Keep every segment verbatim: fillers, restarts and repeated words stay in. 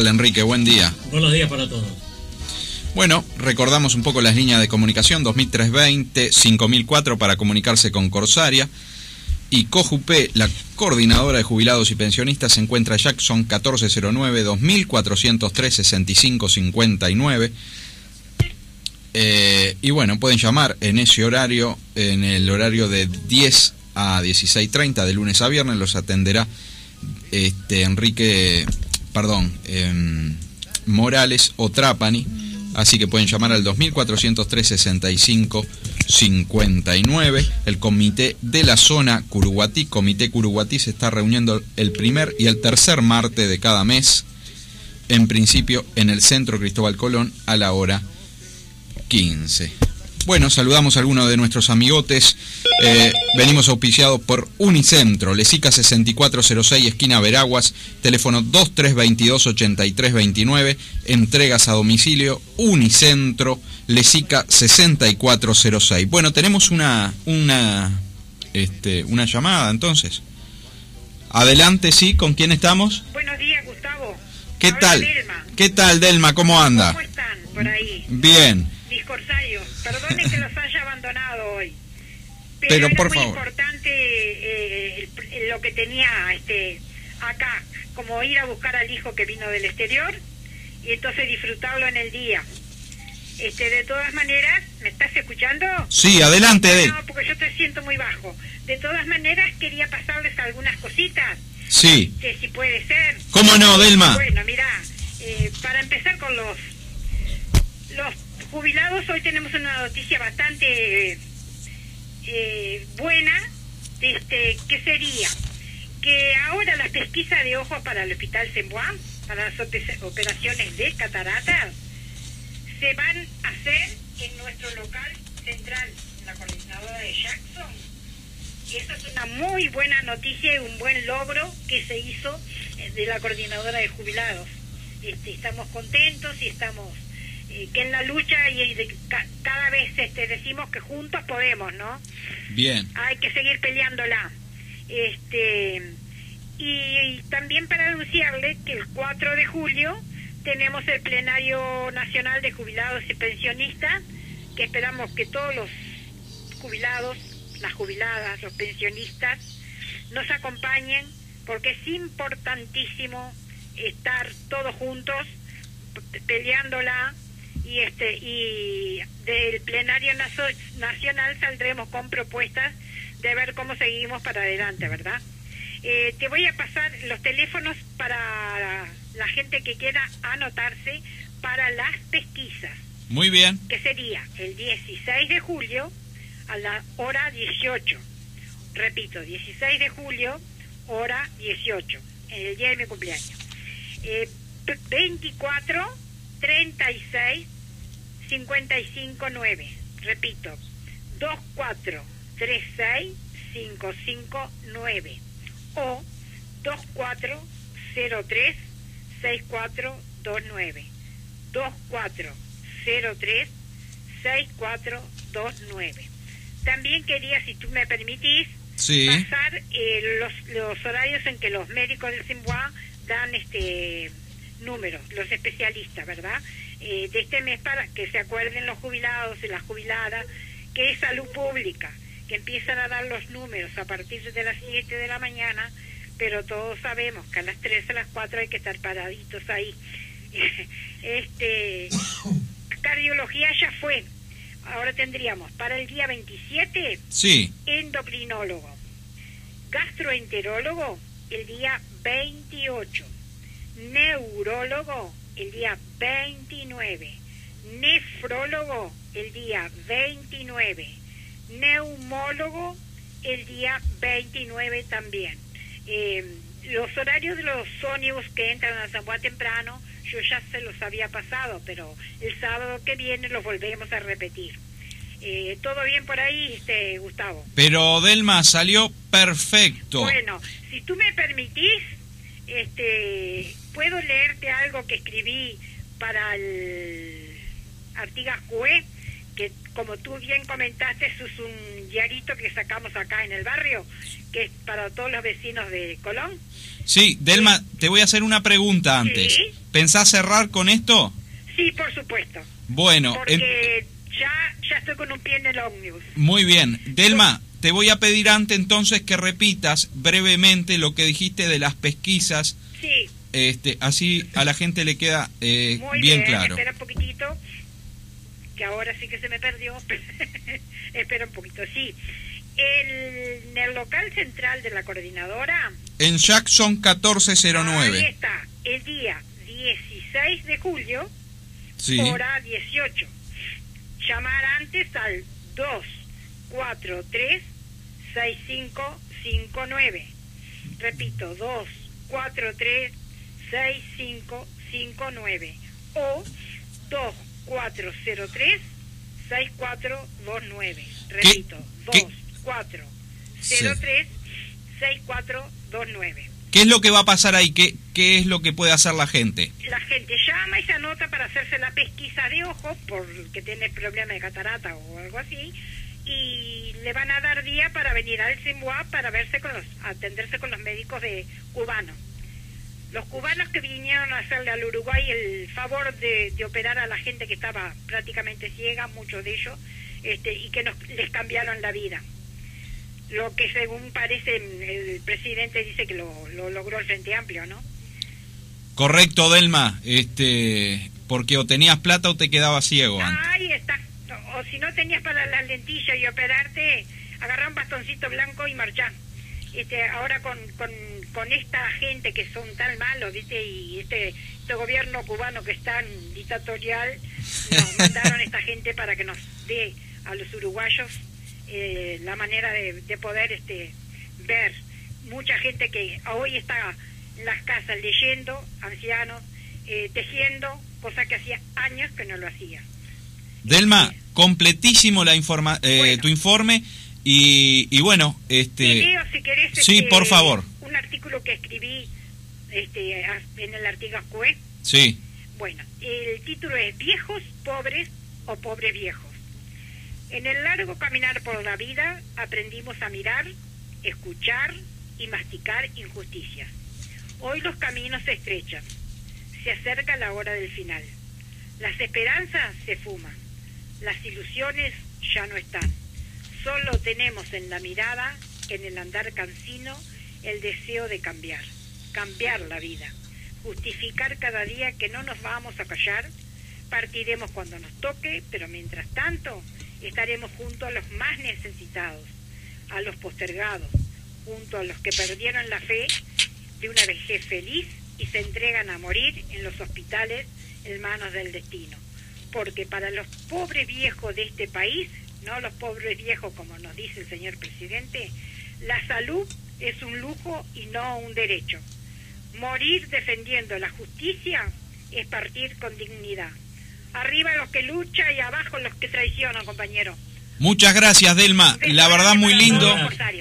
tal, Enrique? Buen día. Buenos días para todos. Bueno, recordamos un poco las líneas de comunicación: dos mil trescientos veinte, cinco mil cuatro para comunicarse con Corsaria. Y COJUPE, la coordinadora de jubilados y pensionistas, se encuentra en Jackson, catorce cero nueve, dos mil cuatrocientos tres, sesenta y cinco cincuenta y nueve. Eh, y bueno, pueden llamar en ese horario, en el horario de diez a dieciséis treinta, de lunes a viernes. Los atenderá este Enrique, perdón, eh, Morales o Trapani. Así que pueden llamar al dos mil cuatrocientos tres, sesenta y cinco cincuenta y nueve. El comité de la zona Curuguatí, Comité Curuguatí, se está reuniendo el primer y el tercer martes de cada mes, en principio en el Centro Cristóbal Colón, a la hora quince. Bueno, saludamos a algunos de nuestros amigotes. Eh, venimos auspiciados por Unicentro, Lesica sesenta y cuatro cero seis, esquina Veraguas, teléfono dos tres dos dos, ochenta y tres veintinueve, entregas a domicilio. Unicentro, Lesica sesenta y cuatro cero seis. Bueno, tenemos una una este una llamada, entonces. Adelante, sí, ¿con quién estamos? Buenos días, Gustavo. ¿Qué Habla tal? Delma. ¿Qué tal, Delma? ¿Cómo anda? ¿Cómo están por ahí? Bien. Mis corsarios, perdonen que los haya abandonado hoy. Pero, Pero era por muy favor. importante eh, el- el- lo que tenía este acá, como ir a buscar al hijo que vino del exterior y entonces disfrutarlo en el día. Este, de todas maneras, ¿me estás escuchando? Sí, adelante, Del. No, porque yo te siento muy bajo. De todas maneras, quería pasarles algunas cositas. Sí. Que si puede ser. ¿Cómo no, Delma? Bueno, mira, eh, para empezar con los los jubilados, hoy tenemos una noticia bastante eh, buena, este, que sería que ahora las pesquisas de ojos para el Hospital Semboá, para las ope- operaciones de cataratas, se van a hacer en nuestro local central, la coordinadora de Jackson. Esa es una muy buena noticia y un buen logro que se hizo eh, de la coordinadora de jubilados. Este, estamos contentos y estamos eh, que en la lucha y, y de, ca, cada vez este, decimos que juntos podemos, ¿no? Bien. Hay que seguir peleándola. Este, y también para anunciarle que el cuatro de julio tenemos el plenario nacional de jubilados y pensionistas, que esperamos que todos los jubilados, las jubiladas, los pensionistas, nos acompañen, porque es importantísimo estar todos juntos pe- peleándola, y este y del plenario naso- nacional saldremos con propuestas de ver cómo seguimos para adelante, ¿verdad? Eh, te voy a pasar los teléfonos para la gente que quiera anotarse para las pesquisas. Muy bien. Que sería el dieciséis de julio a la hora dieciocho. Repito, dieciséis de julio, hora dieciocho, en el día de mi cumpleaños. Eh, veinticuatro, treinta y seis, cincuenta y cinco, nueve. Repito, veinticuatro, treinta y seis, cincuenta y cinco, nueve. O veinticuatro, cero tres, sesenta y cuatro veintinueve. veinticuatro, cero tres, sesenta y cuatro veintinueve. También quería, si tú me permitís, Sí. pasar eh, los, los horarios en que los médicos del Semboá dan este números, los especialistas, ¿verdad? Eh, de este mes, para que se acuerden los jubilados y las jubiladas, que es salud pública, que empiezan a dar los números a partir de las siete de la mañana, pero todos sabemos que a las tres, a las cuatro hay que estar paraditos ahí. este Cardiología ya fue. Ahora tendríamos para el día veintisiete, Sí. endocrinólogo, gastroenterólogo el día veintiocho, neurólogo el día veintinueve, nefrólogo el día veintinueve, neumólogo el día veintinueve también. Eh, los horarios de los ómnibus que entran a San Juan temprano, yo ya se los había pasado, pero el sábado que viene los volvemos a repetir. Eh, ¿Todo bien por ahí, este, Gustavo? Pero Delma, salió perfecto. Bueno, si tú me permitís, este, puedo leerte algo que escribí para el Artigas Q E, que como tú bien comentaste, eso es un diarito que sacamos acá en el barrio, que es para todos los vecinos de Colón. Sí, Delma, te voy a hacer una pregunta antes. ¿Sí? ¿Pensás cerrar con esto? Sí, por supuesto. Bueno, porque en... ya, ya estoy con un pie en el ómnibus. Muy bien. Delma, te voy a pedir antes entonces que repitas brevemente lo que dijiste de las pesquisas. Sí. Este, así a la gente le queda eh, Muy bien, bien claro. Espera un poquitito, que ahora sí que se me perdió. Espera un poquito, sí. El, en el local central de la coordinadora... En Jackson catorce cero nueve. Ahí está, el día dieciséis de julio, sí. hora dieciocho. Llamar antes al dos cuatro tres seis cinco cinco nueve. Repito, dos cuatro tres seis cinco cinco nueve o dos cuatro cero tres seis cuatro dos nueve. Repito, ¿Qué? dos cuatro cero tres seis cuatro dos nueve. ¿Qué es lo que va a pasar ahí? ¿Qué, ¿Qué es lo que puede hacer la gente? La gente llama y se anota para hacerse la pesquisa de ojos porque tiene problema de catarata o algo así, y le van a dar día para venir al Simboa para verse con los, atenderse con los médicos de cubanos. Los cubanos que vinieron a hacerle al Uruguay el favor de, de operar a la gente que estaba prácticamente ciega, muchos de ellos, este, y que nos, les cambiaron la vida. Lo que según parece el presidente dice que lo, lo logró el Frente Amplio, ¿no? Correcto, Delma, este, porque o tenías plata o te quedabas ciego antes. Ahí está. O si no tenías para las lentillas y operarte, agarrar un bastoncito blanco y marchar. Este, ahora con, con, con esta gente que son tan malos, ¿viste? Y este, este gobierno cubano que es tan dictatorial, nos mandaron esta gente para que nos dé a los uruguayos eh, la manera de, de poder este, ver. Mucha gente que hoy está en las casas leyendo, ancianos, eh, tejiendo, cosa que hacía años que no lo hacía. Delma, completísimo la informa eh, bueno. tu informe y, y bueno, este... Te leo, si querés, sí, este, por favor. Un artículo que escribí este, en el artículo C U E. Sí. Bueno, el título es Viejos, Pobres o Pobres Viejos. En el largo caminar por la vida aprendimos a mirar, escuchar y masticar injusticias. Hoy los caminos se estrechan. Se acerca la hora del final. Las esperanzas se fuman. Las ilusiones ya no están. Solo tenemos en la mirada, en el andar cansino, el deseo de cambiar. Cambiar la vida. Justificar cada día que no nos vamos a callar. Partiremos cuando nos toque, pero mientras tanto estaremos junto a los más necesitados, a los postergados, junto a los que perdieron la fe de una vejez feliz y se entregan a morir en los hospitales en manos del destino. Porque para los pobres viejos de este país, no los pobres viejos como nos dice el señor presidente, la salud es un lujo y no un derecho. Morir defendiendo la justicia es partir con dignidad. Arriba los que luchan y abajo los que traicionan, compañero. Muchas gracias, Delma. La verdad, muy lindo.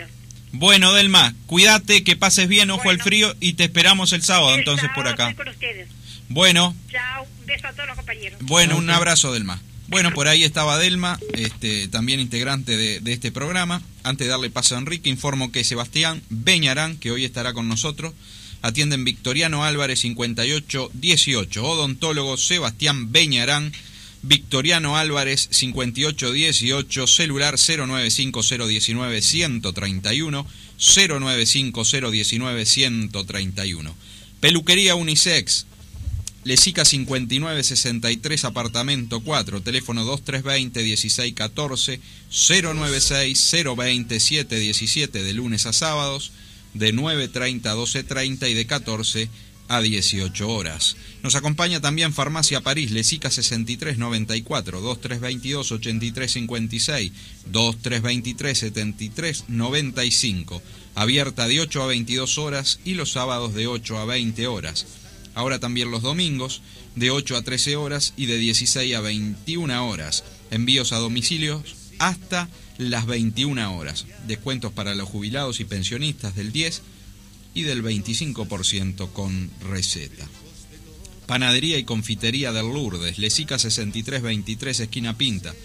Bueno, Delma, cuídate, que pases bien, ojo bueno, al frío, y te esperamos el sábado, el entonces sábado por acá. Estoy con ustedes. Bueno. Chao, un beso a todos los compañeros. Bueno, okay. Un abrazo, Delma. Bueno, por ahí estaba Delma, este, también integrante de, de este programa. Antes de darle paso a Enrique, informo que Sebastián Beñarán, que hoy estará con nosotros, atiende en Victoriano Álvarez cincuenta y ocho dieciocho. Odontólogo Sebastián Beñarán, Victoriano Álvarez cincuenta y ocho dieciocho, celular cero nueve cinco cero uno nueve uno tres uno, cero nueve cinco cero uno nueve uno tres uno. Peluquería Unisex, Lesica cincuenta y nueve sesenta y tres, apartamento cuatro, teléfono dos tres dos cero dieciséis catorce, cero nueve seis cero veinte siete diecisiete, de lunes a sábados, de nueve treinta a doce treinta y de catorce a dieciocho horas. Nos acompaña también Farmacia París, Lesica sesenta y tres noventa y cuatro, dos tres veintidós ochenta y tres cincuenta y seis, dos tres veintitrés setenta y tres noventa y cinco, abierta de ocho a veintidós horas y los sábados de ocho a veinte horas. Ahora también los domingos de ocho a trece horas y de dieciséis a veintiuna horas. Envíos a domicilios hasta las veintiuna horas. Descuentos para los jubilados y pensionistas del diez y del veinticinco por ciento con receta. Panadería y confitería del Lourdes, Lesica sesenta y tres veintitrés, esquina Pinta,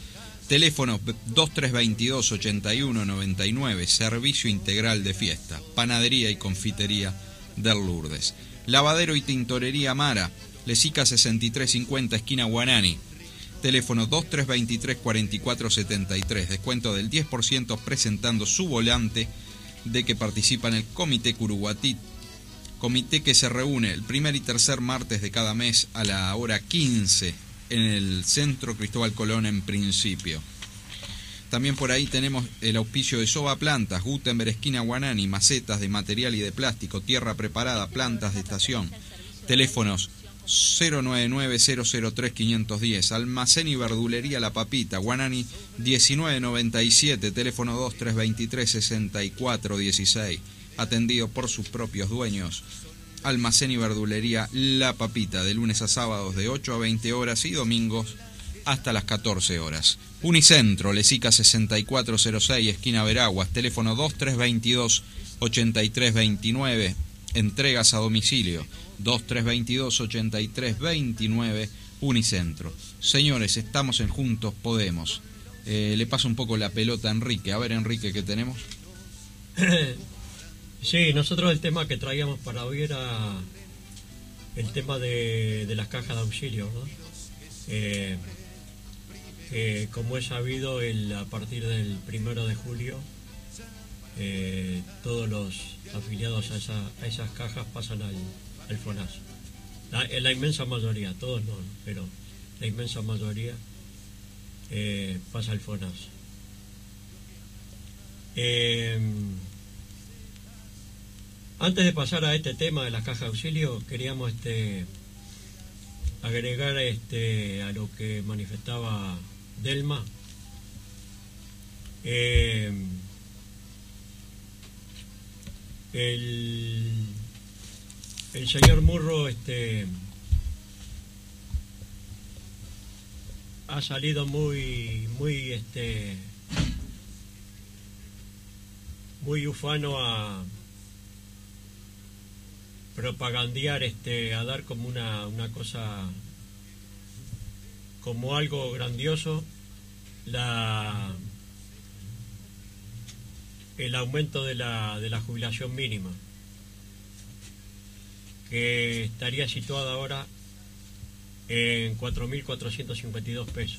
Teléfono dos tres dos dos, ochenta y uno noventa y nueve, servicio integral de fiesta, panadería y confitería del Lourdes. Lavadero y tintorería Mara, Lesica sesenta y tres cincuenta, esquina Guanani. Teléfono dos tres dos tres, cuarenta y cuatro setenta y tres, descuento del diez por ciento presentando su volante de que participa en el Comité Curuguatí, comité que se reúne el primer y tercer martes de cada mes a la hora quince en el Centro Cristóbal Colón en Principio. También por ahí tenemos el auspicio de Soba Plantas, Gutenberg, esquina Guanani, macetas de material y de plástico, tierra preparada, plantas de estación. Teléfonos cero nueve nueve, cero cero tres, quinientos diez, almacén y verdulería La Papita, Guanani diecinueve noventa y siete, teléfono dos tres dos tres, sesenta y cuatro dieciséis, atendido por sus propios dueños. Almacén y verdulería La Papita, de lunes a sábados de ocho a veinte horas y domingos hasta las catorce horas. Unicentro, Lesica sesenta y cuatro cero seis, esquina Veraguas, teléfono dos tres dos dos, ochenta y tres veintinueve, entregas a domicilio, dos tres dos dos, ochenta y tres veintinueve, Unicentro. Señores, estamos en Juntos Podemos. Eh, le paso un poco la pelota a Enrique. A ver, Enrique, ¿qué tenemos? Sí, nosotros el tema que traíamos para hoy era el tema de, de las cajas de auxilio, ¿no? Eh, eh, como es sabido, el, a partir del primero de julio, eh, todos los afiliados a, esa, a esas cajas pasan al, al FONAS. La, la inmensa mayoría, todos no, pero la inmensa mayoría eh, pasa al FONAS. Eh, Antes de pasar a este tema de las cajas de auxilio, queríamos este, agregar este, a lo que manifestaba Delma. Eh, el, el señor Murro este, ha salido muy, muy, este, muy ufano a propagandear, este, a dar como una, una cosa, como algo grandioso, la el aumento de la, de la jubilación mínima, que estaría situada ahora en cuatro mil cuatrocientos cincuenta y dos pesos,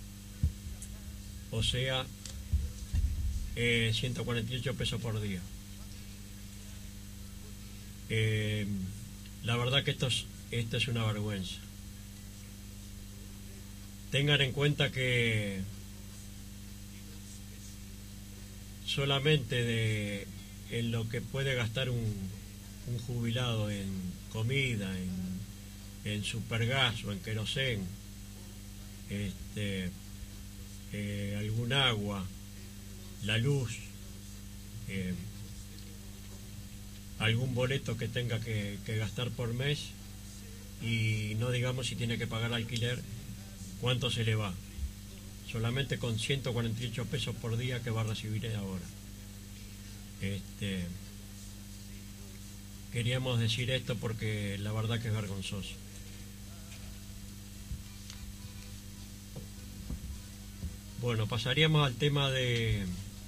o sea, eh, ciento cuarenta y ocho pesos por día. Eh, la verdad que esto es, esto es una vergüenza. Tengan en cuenta que solamente de en lo que puede gastar un, un jubilado en comida, en, en supergas o en querosén, este, eh, algún agua, la luz, eh, algún boleto que tenga que, que gastar por mes, y no digamos si tiene que pagar alquiler, cuánto se le va. Solamente con ciento cuarenta y ocho pesos por día que va a recibir ahora. Este, queríamos decir esto porque la verdad que es vergonzoso. Bueno, pasaríamos al tema de,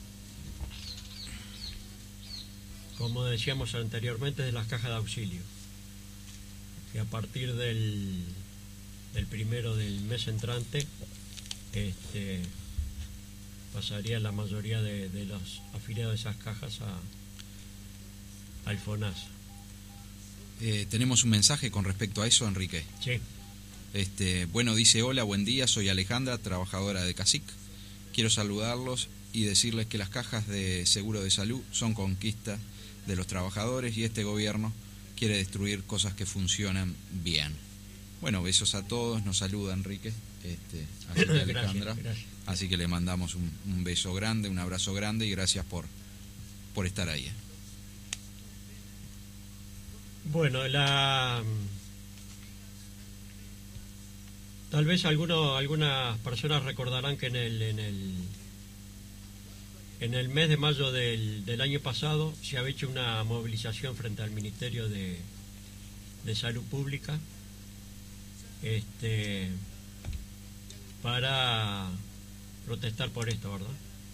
como decíamos anteriormente, de las cajas de auxilio, que a partir del, del primero del mes entrante este, pasaría la mayoría de, de los afiliados de esas cajas a, al FONAS. Eh, tenemos un mensaje con respecto a eso, Enrique. Sí. Este, bueno, dice: hola, buen día, soy Alejandra, trabajadora de CACIC. Quiero saludarlos y decirles que las cajas de seguro de salud son conquista de los trabajadores y este gobierno quiere destruir cosas que funcionan bien. Bueno, besos a todos, nos saluda Enrique, este, así que Alejandra, gracias, gracias. Así que le mandamos un, un beso grande, un abrazo grande y gracias por, por estar ahí. Bueno, la tal vez alguno, algunas personas recordarán que en el en el en el mes de mayo del, del año pasado se había hecho una movilización frente al Ministerio de, de Salud Pública, este, para protestar por esto, ¿verdad?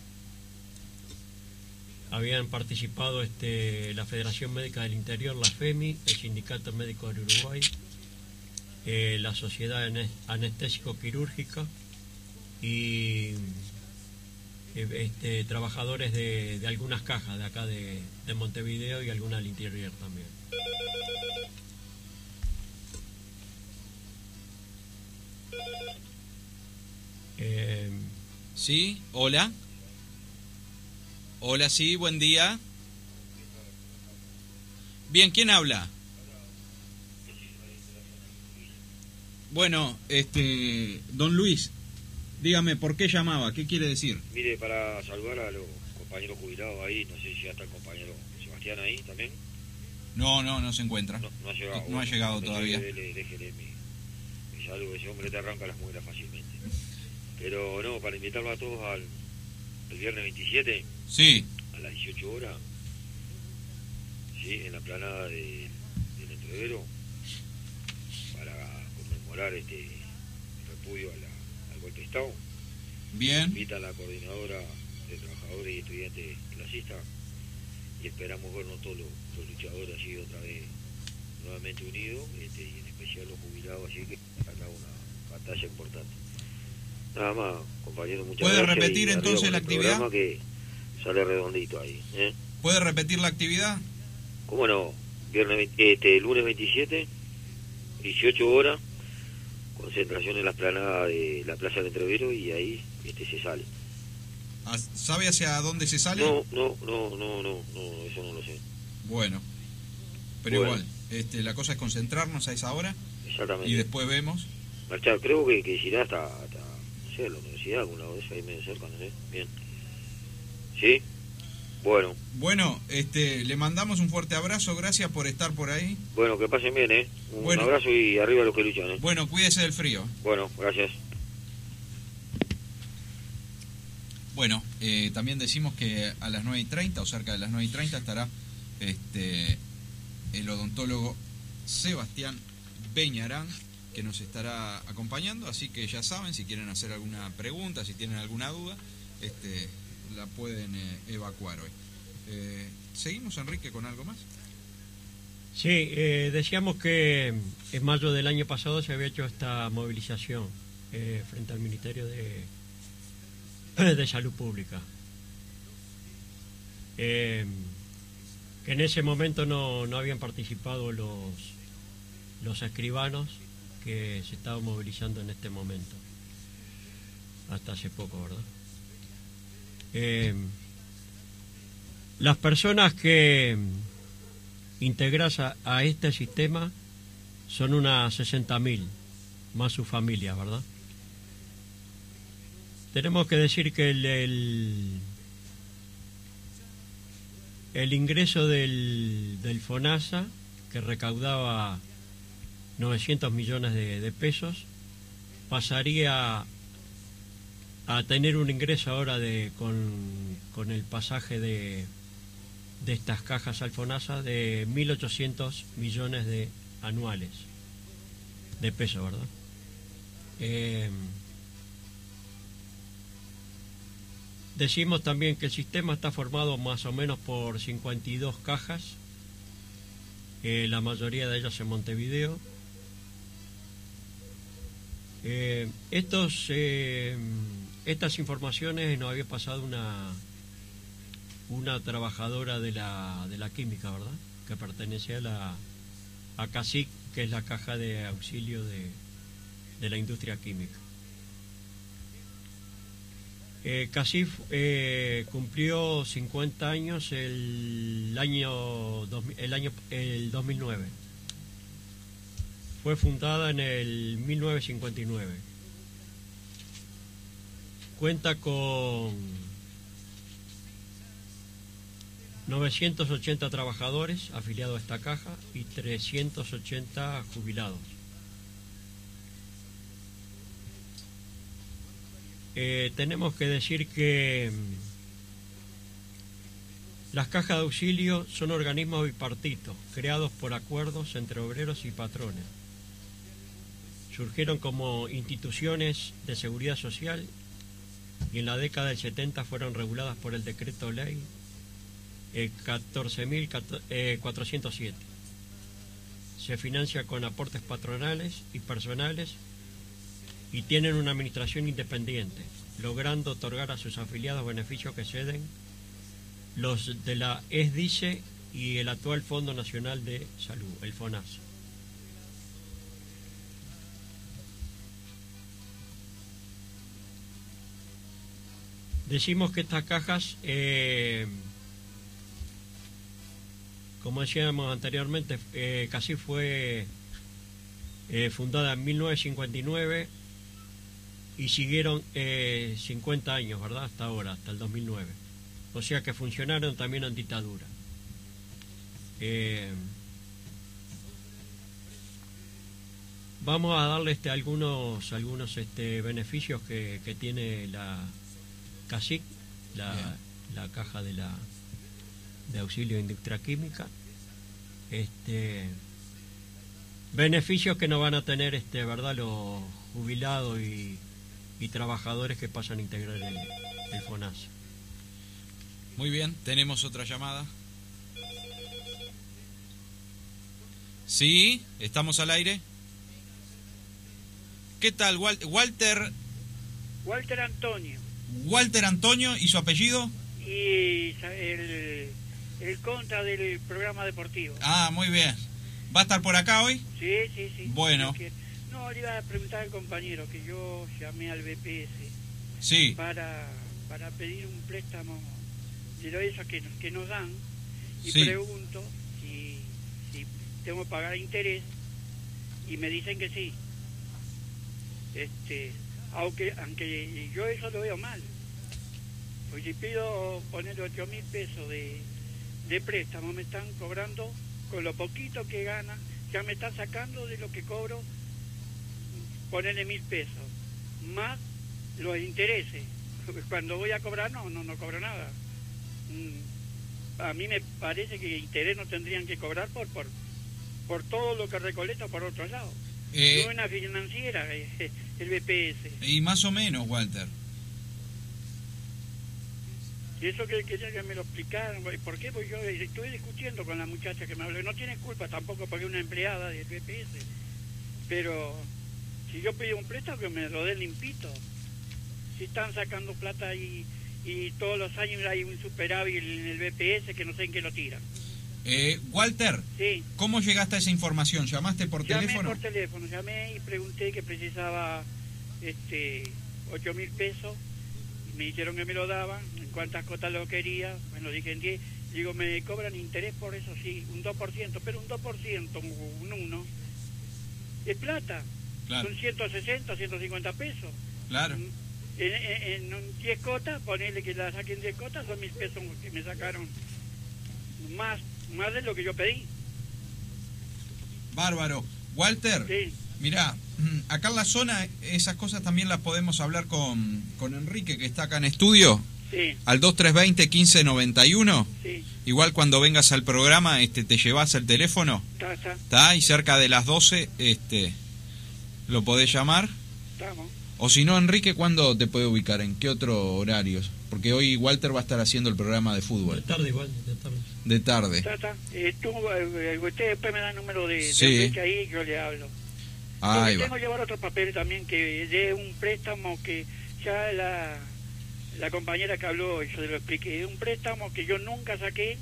Habían participado este, la Federación Médica del Interior, la FEMI, el Sindicato Médico del Uruguay, eh, la Sociedad Anestésico-Quirúrgica y eh, este, trabajadores de, de algunas cajas de acá de, de Montevideo y algunas del interior también. Eh, sí, hola. Hola, sí, buen día. Bien, ¿quién habla? Bueno, este, don Luis, dígame, ¿por qué llamaba? ¿Qué quiere decir? Mire, para saludar a los compañeros jubilados ahí, no sé si ya está el compañero Sebastián ahí también. No, no, no se encuentra. No, no ha llegado. No, no ha llegado bueno, todavía. Déjele, déjele mi, mi saludo, ese hombre te arranca las muelas fácilmente. Pero no, para invitarlo a todos al el viernes veintisiete. Sí. A las dieciocho horas, sí, en la planada de, del Entrevero, para conmemorar este repudio a la, al golpe de Estado. Bien. Invita a la coordinadora de trabajadores y estudiantes clasistas y esperamos vernos todos los, los luchadores así otra vez nuevamente unidos, este, y en especial los jubilados, así que acá una batalla importante. Nada más, compañero, muchas gracias. ¿Puede repetir y entonces la el actividad? Que sale redondito ahí, ¿eh? ¿Puede repetir la actividad? ¿Cómo no? Viernes, este, lunes veintisiete, dieciocho horas, concentración en la explanada de la Plaza del Entrevero y ahí este se sale. ¿Sabe hacia dónde se sale? No, no, no, no, no, no, eso no lo sé. Bueno, pero bueno. igual, este, la cosa es concentrarnos a esa hora. Exactamente. Y después vemos. Marchar, creo que, que irá hasta, hasta, no sé, la universidad, alguna vez ahí medio cerca, no sé. Bien. ¿Sí? Bueno. Bueno, este, le mandamos un fuerte abrazo, gracias por estar por ahí. Bueno, que pasen bien, ¿eh? Un bueno, abrazo y arriba los que luchan, ¿eh? Bueno, cuídese del frío. Bueno, gracias. Bueno, eh, también decimos que a las nueve y treinta o cerca de las nueve y treinta estará este, el odontólogo Sebastián Beñarán, que nos estará acompañando, así que ya saben, si quieren hacer alguna pregunta, si tienen alguna duda, este, la pueden eh, evacuar hoy. Eh, ¿Seguimos, Enrique, con algo más? Sí, eh, decíamos que en mayo del año pasado se había hecho esta movilización eh, frente al Ministerio de, de Salud Pública. Eh, que en ese momento no, no habían participado los, los escribanos que se estaban movilizando en este momento, hasta hace poco, ¿verdad? Eh, las personas que integras a, a este sistema son unas sesenta mil, más su familia, ¿verdad? Tenemos que decir que el, el, el ingreso del, del FONASA, que recaudaba novecientos millones de, de pesos, pasaría a tener un ingreso ahora de con, con el pasaje de, de estas cajas al FONASA de mil ochocientos millones de anuales de pesos, ¿verdad? Eh, decimos también que el sistema está formado más o menos por cincuenta y dos cajas, eh, la mayoría de ellas en Montevideo. Eh, estos, eh, estas informaciones nos había pasado una una trabajadora de la de la química, ¿verdad? Que pertenece a la a CASIC, que es la caja de auxilio de, de la industria química. Eh, CASIC eh, cumplió cincuenta años el año el año el dos mil nueve. Fue fundada en el mil novecientos cincuenta y nueve. Cuenta con novecientos ochenta trabajadores afiliados a esta caja y trescientos ochenta jubilados. Eh, tenemos que decir que las cajas de auxilio son organismos bipartitos, creados por acuerdos entre obreros y patrones. Surgieron como instituciones de seguridad social y en la década del setenta fueron reguladas por el decreto ley eh, catorce mil cuatrocientos siete. Se financia con aportes patronales y personales y tienen una administración independiente, logrando otorgar a sus afiliados beneficios que ceden los de la ESDICE y el actual Fondo Nacional de Salud, el FONASA. Decimos que estas cajas, eh, como decíamos anteriormente, eh, casi fue eh, fundada en mil novecientos cincuenta y nueve y siguieron eh, cincuenta años, ¿verdad? Hasta ahora, hasta el dos mil nueve. O sea que funcionaron también en dictadura. Eh, vamos a darle este, algunos algunos este, beneficios que, que tiene la CASIC, la, la caja de la de auxilio de industria química. Este, beneficios que no van a tener, este, verdad, los jubilados y, y trabajadores que pasan a integrar el, el FONASA. Muy bien, tenemos otra llamada. Sí, estamos al aire. ¿Qué tal, Wal- Walter? Walter Antonio. Walter Antonio, ¿y su apellido? Y el, el contra del programa deportivo. Ah, muy bien. ¿Va a estar por acá hoy? Sí, sí, sí. Bueno. No, le iba a preguntar al compañero que yo llamé al B P S Sí. para, para pedir un préstamo de lo eso que, que nos dan y Sí. pregunto si, si tengo que pagar interés y me dicen que sí. Este, aunque aunque yo eso lo veo mal. Pues si pido poner ocho mil pesos de, de préstamo, me están cobrando con lo poquito que gana, ya me están sacando de lo que cobro, ponerle mil pesos, más los intereses. Cuando voy a cobrar, no, no, no cobro nada. A mí me parece que interés no tendrían que cobrar por por, por todo lo que recolecta por otro lado. Eh, No una financiera, eh, el B P S. y más o menos, Walter. Y eso que quería que me lo explicaran. ¿Por qué? Pues yo estuve discutiendo con la muchacha que me habló. No tiene culpa tampoco porque es una empleada del B P S. Pero si yo pido un préstamo, que me lo den limpito. Si están sacando plata y, y todos los años hay un superávit en el B P S que no sé en qué lo tiran. Eh, Walter, Sí. ¿cómo llegaste a esa información? ¿Llamaste por Llamé teléfono? por teléfono, llamé y pregunté que precisaba este ocho mil pesos. Me dijeron que me lo daban, en cuántas cotas lo quería. Bueno, dije en diez. Digo, me cobran interés por eso, sí, un dos por ciento, pero un dos por ciento, un uno, es plata. Claro. Son ciento sesenta, ciento cincuenta pesos. Claro. En, en, en diez cotas, ponerle que la saquen diez cotas, son mil pesos que me sacaron. Más, más de lo que yo pedí. Bárbaro. Walter, Sí. mirá, acá en la zona esas cosas también las podemos hablar con, con Enrique, que está acá en estudio, Sí, al dos tres dos cero, uno cinco nueve uno. sí, Igual cuando vengas al programa este te llevas el teléfono, está, está, ¿está? Y cerca de las doce este lo podés llamar. estamos. O si no, Enrique, ¿cuándo te puede ubicar? ¿En qué otro horarios? Porque hoy Walter va a estar haciendo el programa de De fútbol, tarde igual, de tarde. de tarde. Está, está. Eh, tú, eh, usted después me da el número de, Sí. de Enrique ahí y yo le hablo. Ahí Porque va. tengo que llevar otro papel también, que de un préstamo que ya la, la compañera que habló, yo se lo expliqué, un préstamo que yo nunca saqué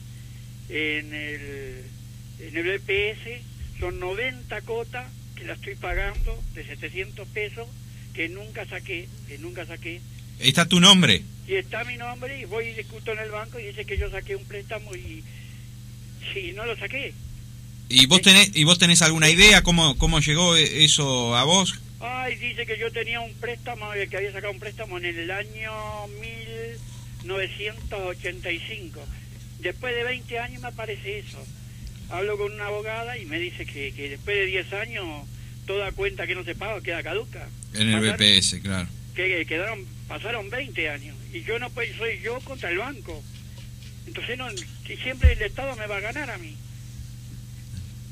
en el, en el B P S, son noventa cotas que la estoy pagando de setecientos pesos, que nunca saqué, que nunca saqué. ¿Está tu nombre? Y está mi nombre y voy y discuto en el banco y dice que yo saqué un préstamo y, y no lo saqué. ¿Y vos tenés, y vos tenés alguna idea cómo, cómo llegó eso a vos? Ay, dice que yo tenía un préstamo, eh, que había sacado un préstamo en el año mil novecientos ochenta y cinco. Después de veinte años me aparece eso. Hablo con una abogada y me dice que, que después de diez años toda cuenta que no se paga queda caduca. En el Pasaron- B P S, claro. Que, que quedaron, pasaron veinte años y yo no pues, soy yo contra el banco. Entonces no, si siempre el Estado me va a ganar a mí.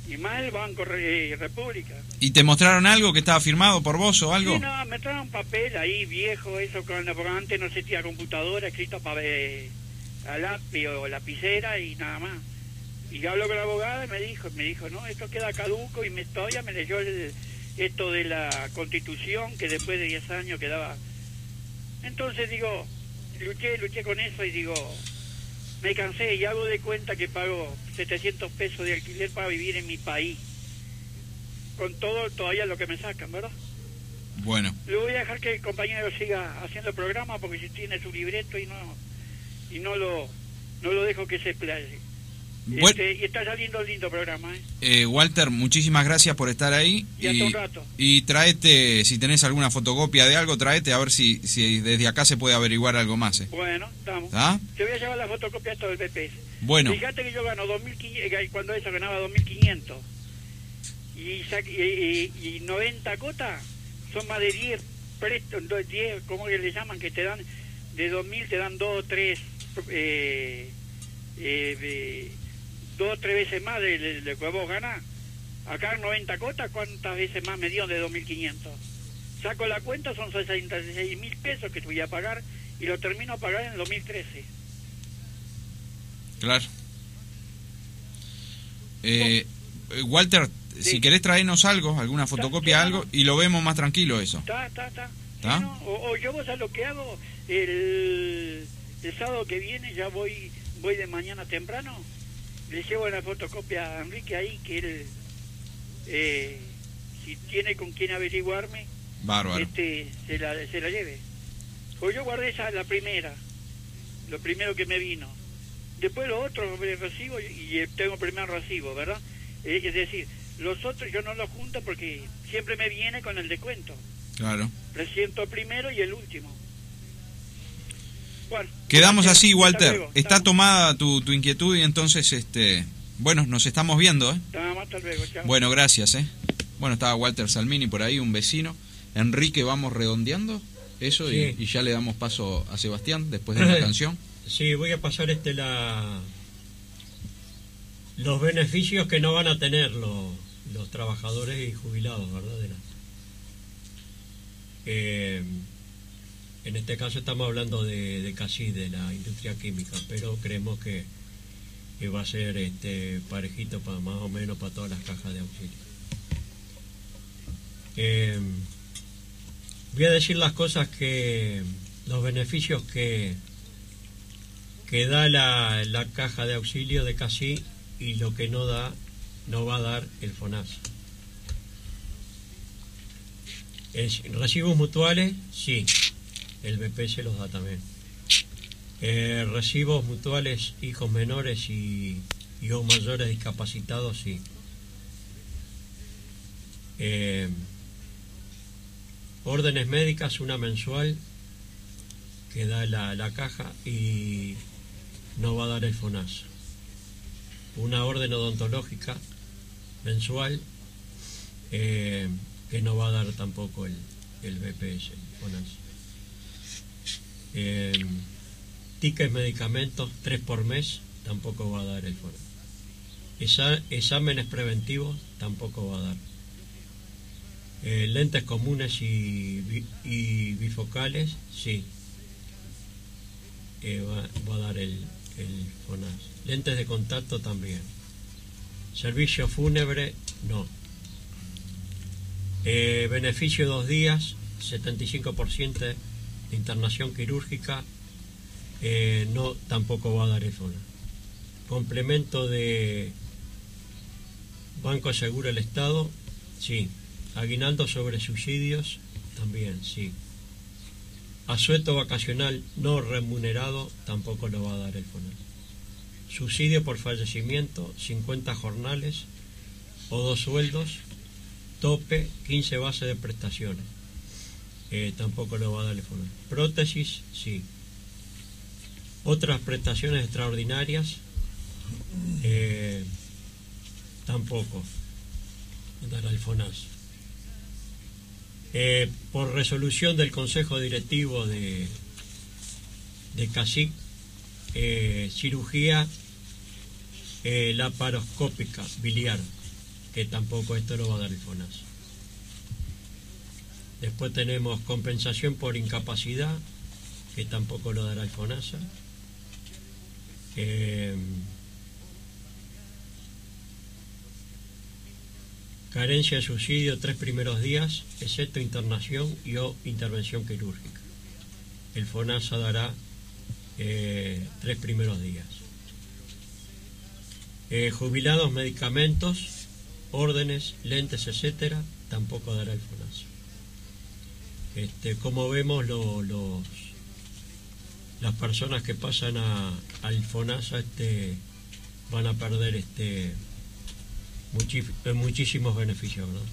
y más el Banco Re- República. ¿Y te mostraron algo que estaba firmado por vos o algo? Sí, no, me traen un papel ahí viejo, eso cuando porque antes no existía computadora, escrito para a lápiz o lapicera y nada más. Y yo hablo con la abogada y me dijo, me dijo, no, esto queda caduco, y me todavía me leyó el, esto de la Constitución, que después de diez años quedaba. Entonces digo, luché, luché con eso y digo, me cansé y hago de cuenta que pago setecientos pesos de alquiler para vivir en mi país, con todo todavía lo que me sacan, ¿verdad? Bueno. Le voy a dejar que el compañero siga haciendo el programa porque si tiene su libreto y no y no lo no lo dejo que se explaye. Bueno. Este, y está saliendo lindo programa, ¿eh? Eh, Walter, muchísimas gracias por estar ahí. Y hasta un rato. Y traete, si tenés alguna fotocopia de algo, traete a ver si, si desde acá se puede averiguar algo más. ¿eh? Bueno, estamos. ¿Ah? Te voy a llevar la fotocopia todo el B P S. Bueno. Fíjate que yo gano dos mil quinientos, cuando eso ganaba dos mil quinientos. Y, sa- y, y, y noventa cotas son más de diez, prestos, diez, ¿cómo que le llaman? Que te dan, de dos mil te dan dos o tres, eh, eh, de, dos o tres veces más de, de, de que vos ganás. Acá en noventa cotas, ¿cuántas veces más me dio de dos mil quinientos? Saco la cuenta, son sesenta y seis mil pesos que voy a pagar y lo termino a pagar en el dos mil trece. Claro. Eh, Walter, Sí. si querés traernos algo, alguna fotocopia, Ya, ya, algo, no. y lo vemos más tranquilo eso. Está, está, está. ¿Está? Sí, no, o, o yo, vos sabés lo que hago, el, el sábado que viene ya voy voy de mañana temprano, le llevo la fotocopia a Enrique ahí, que él, eh, si tiene con quién averiguarme, Bárbaro. este se la, se la lleve. Pues yo guardé esa, la primera, lo primero que me vino. Después los otros me recibo y, y tengo primer recibo, ¿verdad? Eh, es decir, los otros yo no los junto porque siempre me viene con el descuento. Claro. Presiento el primero y el último. Bueno, Quedamos gracias. así, Hasta Walter. luego. Está Estamos. tomada tu, tu inquietud y entonces, este, bueno, nos estamos viendo, ¿eh? Estamos, hasta luego, chao. Bueno, gracias, ¿eh? Bueno, estaba Walter Salmini por ahí, un vecino. Enrique, vamos redondeando eso Sí. y, y ya le damos paso a Sebastián después de la canción. Sí, voy a pasar este la los beneficios que no van a tener los, los trabajadores y jubilados, ¿verdad? De la- eh, en este caso estamos hablando de, de casi de la industria química, pero creemos que, que va a ser este parejito para más o menos para todas las cajas de auxilio. Eh, voy a decir las cosas que los beneficios que que da la, la caja de auxilio de CASI y lo que no da, no va a dar el FONASA. Es, recibos mutuales, sí, el B P S los da también. Eh, recibos mutuales, hijos menores y hijos mayores discapacitados, sí. Eh, órdenes médicas, una mensual que da la, la caja y no va a dar el FONASA. Una orden odontológica mensual eh, que no va a dar tampoco el, el B P S, el FONASA. Eh, tickets medicamentos tres por mes tampoco va a dar el FONASA. Esa, exámenes preventivos tampoco va a dar. Eh, lentes comunes y, bi- y bifocales, sí. Eh, va, va a dar el, el FONASA. Lentes de contacto también. Servicio fúnebre, no. Eh, beneficio dos días, setenta y cinco por ciento de internación quirúrgica, eh, no, tampoco va a dar el FONASA. Complemento de Banco Seguro del Estado, sí. Aguinaldo sobre subsidios, también, sí. Asueto vacacional no remunerado, tampoco lo va a dar el FONASA. Subsidio por fallecimiento, cincuenta jornales o dos sueldos, tope, quince bases de prestaciones. Eh, tampoco lo va a dar el FONASA. Prótesis, sí. Otras prestaciones extraordinarias, eh, tampoco dará el FONASA. Eh, por resolución del Consejo Directivo de, de CASIC, eh, cirugía eh, laparoscópica biliar, que tampoco esto lo va a dar el FONASA. Después tenemos compensación por incapacidad, que tampoco lo dará el FONASA. Eh, carencia de subsidio tres primeros días, excepto internación y o intervención quirúrgica. El FONASA dará eh, tres primeros días. Eh, jubilados, medicamentos, órdenes, lentes, etcétera, tampoco dará el FONASA. Este, como vemos, lo, los, las personas que pasan a, al FONASA este, van a perder este, muchi, muchísimos beneficios, ¿no?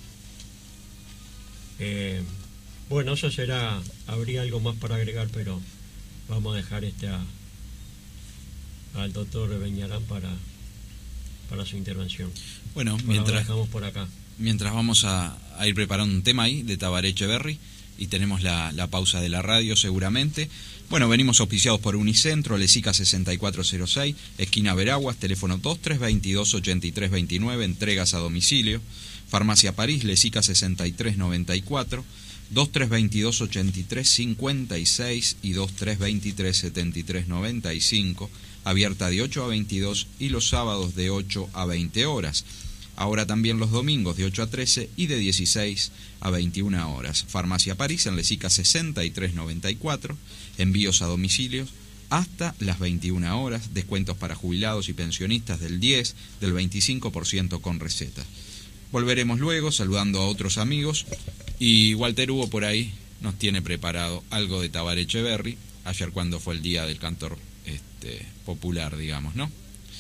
Eh, bueno, eso será, habría algo más para agregar, pero vamos a dejar este a, al doctor Beñarán para, para su intervención. Bueno, Ahora mientras, dejamos por acá. mientras vamos a, a ir preparando un tema ahí de Tabaré Echeverry, y tenemos la, la pausa de la radio seguramente. Bueno, venimos auspiciados por Unicentro, Lesica sesenta y cuatro cero seis, esquina Veraguas, teléfono dos tres dos dos, ocho tres dos nueve, entregas a domicilio. Farmacia París, Lesica sesenta y tres noventa y cuatro, dos tres dos dos, ocho tres cinco seis y dos tres dos tres, siete tres nueve cinco, abierta de ocho a veintidós y los sábados de ocho a veinte horas. Ahora también los domingos de ocho a trece y de dieciséis a veintiuna horas. Farmacia París en Lesica sesenta y tres noventa y cuatro, envíos a domicilios hasta las veintiuna horas, descuentos para jubilados y pensionistas del diez, del veinticinco por ciento con receta. Volveremos luego saludando a otros amigos y Walter Hugo por ahí nos tiene preparado algo de Tabaré Echeverry, ayer cuando fue el día del cantor este, popular, digamos, ¿no?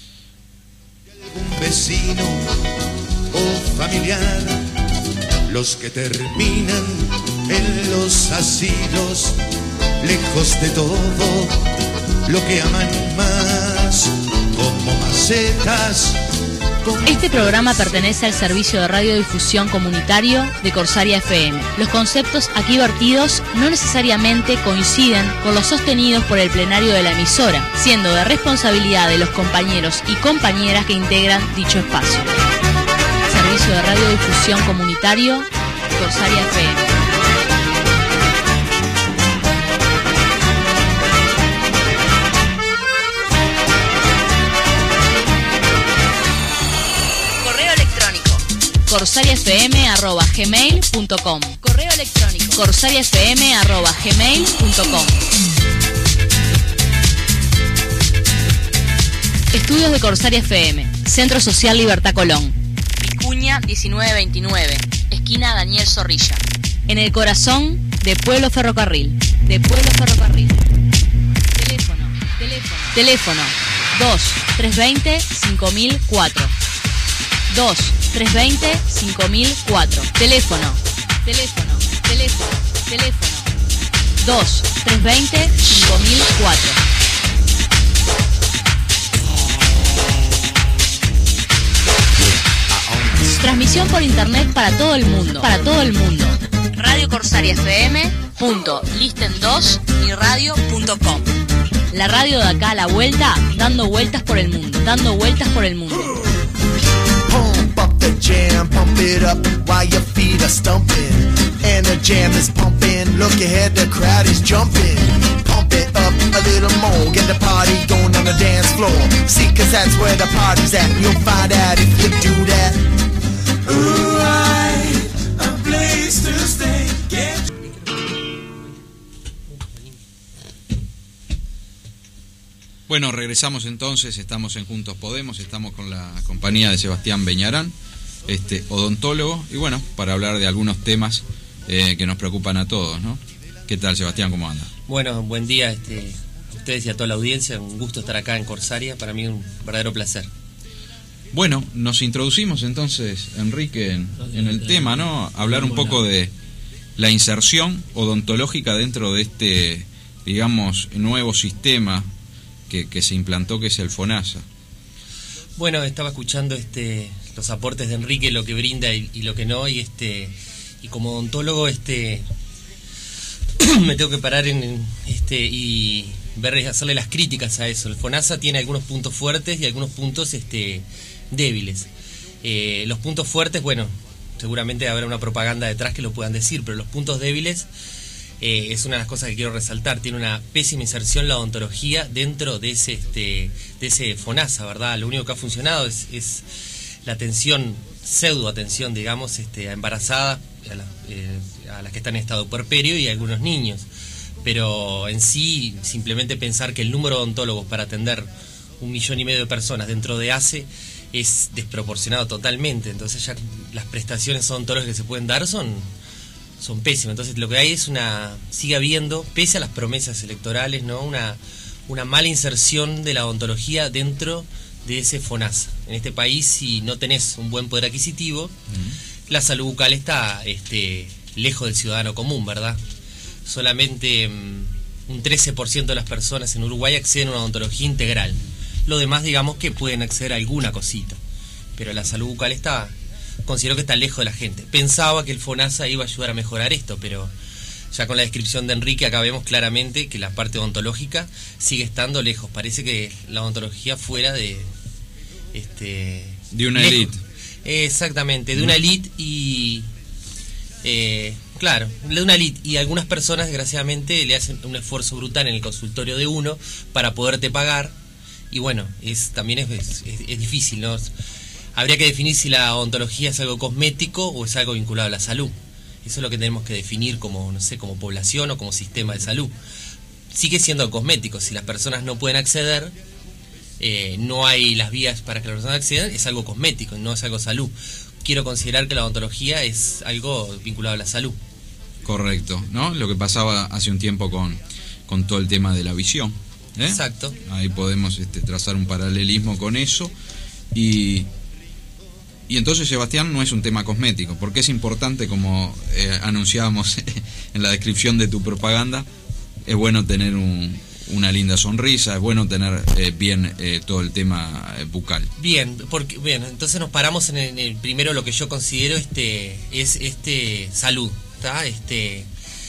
Un vecino o familiar, los que terminan en los asilos, lejos de todo lo que aman más, como macetas. Este programa pertenece al servicio de radiodifusión comunitario de Corsaria F M. Los conceptos aquí vertidos no necesariamente coinciden con los sostenidos por el plenario de la emisora, siendo de responsabilidad de los compañeros y compañeras que integran dicho espacio. Servicio de radiodifusión comunitario, Corsaria F M. corsaria f m arroba gmail punto com. Correo electrónico corsaria f m arroba gmail punto com. Estudios de Corsaria F M, Centro Social Libertad Colón, Vicuña diecinueve veintinueve, esquina Daniel Zorrilla, en el corazón de Pueblo Ferrocarril, de Pueblo Ferrocarril. Teléfono, teléfono, teléfono dos tres dos cero cinco mil cuatro, dos tres dos cero cinco mil cuatro. Teléfono, teléfono, teléfono, teléfono dos tres dos cero cinco mil cuatro. Transmisión por internet para todo el mundo, para todo el mundo. Radio Corsaria F M punto listen dos y radio punto com. La radio de acá a la vuelta, dando vueltas por el mundo, dando vueltas por el mundo. Pump up the jam, pump it up while your feet are stumping. And the jam is pumping, look ahead, the crowd is jumping. Pump it up a little more, get the party going on the dance floor. See, cause that's where the party's at, you'll find out if you do that. Ooh, right, a place to stay. Get... Bueno, regresamos entonces, estamos en Juntos Podemos, estamos con la compañía de Sebastián Beñarán, este odontólogo, y bueno, para hablar de algunos temas eh, que nos preocupan a todos, ¿no? ¿Qué tal, Sebastián? ¿Cómo anda? Bueno, buen día este, a ustedes y a toda la audiencia, un gusto estar acá en Corsaria, para mí un verdadero placer. Bueno, nos introducimos entonces, Enrique, en, en el tema, ¿no? Hablar un poco de la inserción odontológica dentro de este, digamos, nuevo sistema Que, que se implantó, que es el FONASA. Bueno, estaba escuchando este los aportes de Enrique, lo que brinda y, y lo que no, y este y como odontólogo este me tengo que parar en, en este y ver hacerle las críticas a eso. El FONASA tiene algunos puntos fuertes y algunos puntos este débiles. Eh, los puntos fuertes, bueno, seguramente habrá una propaganda detrás que lo puedan decir, pero los puntos débiles eh, es una de las cosas que quiero resaltar. Tiene una pésima inserción la odontología dentro de ese, este, de ese FONASA, ¿verdad? Lo único que ha funcionado es, es la atención, pseudo atención, digamos, este, a embarazadas, a, la, eh, a las que están en estado puerperio y a algunos niños. Pero en sí, simplemente pensar que el número de odontólogos para atender un millón y medio de personas dentro de A C E es desproporcionado totalmente. Entonces ya las prestaciones odontológicas que se pueden dar son, son pésimas. Entonces lo que hay es una, sigue habiendo, pese a las promesas electorales, ¿no? una, una mala inserción de la odontología dentro de ese FONASA. En este país, si no tenés un buen poder adquisitivo, uh-huh. la salud bucal está este, lejos del ciudadano común, ¿verdad? Solamente um, un trece por ciento de las personas en Uruguay acceden a una odontología integral. Lo demás, digamos que pueden acceder a alguna cosita. Pero la salud bucal está, considero que está lejos de la gente. Pensaba que el FONASA iba a ayudar a mejorar esto, pero ya con la descripción de Enrique acá vemos claramente que la parte odontológica sigue estando lejos. Parece que la odontología fuera de... este de una lejos. élite. Exactamente, de una élite y... Eh, claro, de una élite, y algunas personas desgraciadamente le hacen un esfuerzo brutal en el consultorio de uno para poderte pagar, y bueno, es también es, es, es difícil, ¿no? Habría que definir si la odontología es algo cosmético o es algo vinculado a la salud. Eso es lo que tenemos que definir como, no sé, como población o como sistema de salud. Sigue siendo cosmético, si las personas no pueden acceder, eh, no hay las vías para que las personas accedan, es algo cosmético, no es algo salud. Quiero considerar que la odontología es algo vinculado a la salud. Correcto, ¿no? Lo que pasaba hace un tiempo con, con todo el tema de la visión, ¿eh? Exacto. Ahí podemos este, trazar un paralelismo con eso. Y, y entonces, Sebastián, no es un tema cosmético, porque es importante, como eh, anunciábamos en la descripción de tu propaganda, es bueno tener un... una linda sonrisa, es bueno tener eh, bien eh, todo el tema eh, bucal. Bien, porque bien, entonces nos paramos en el, en el primero, lo que yo considero este es este salud, ¿está? Este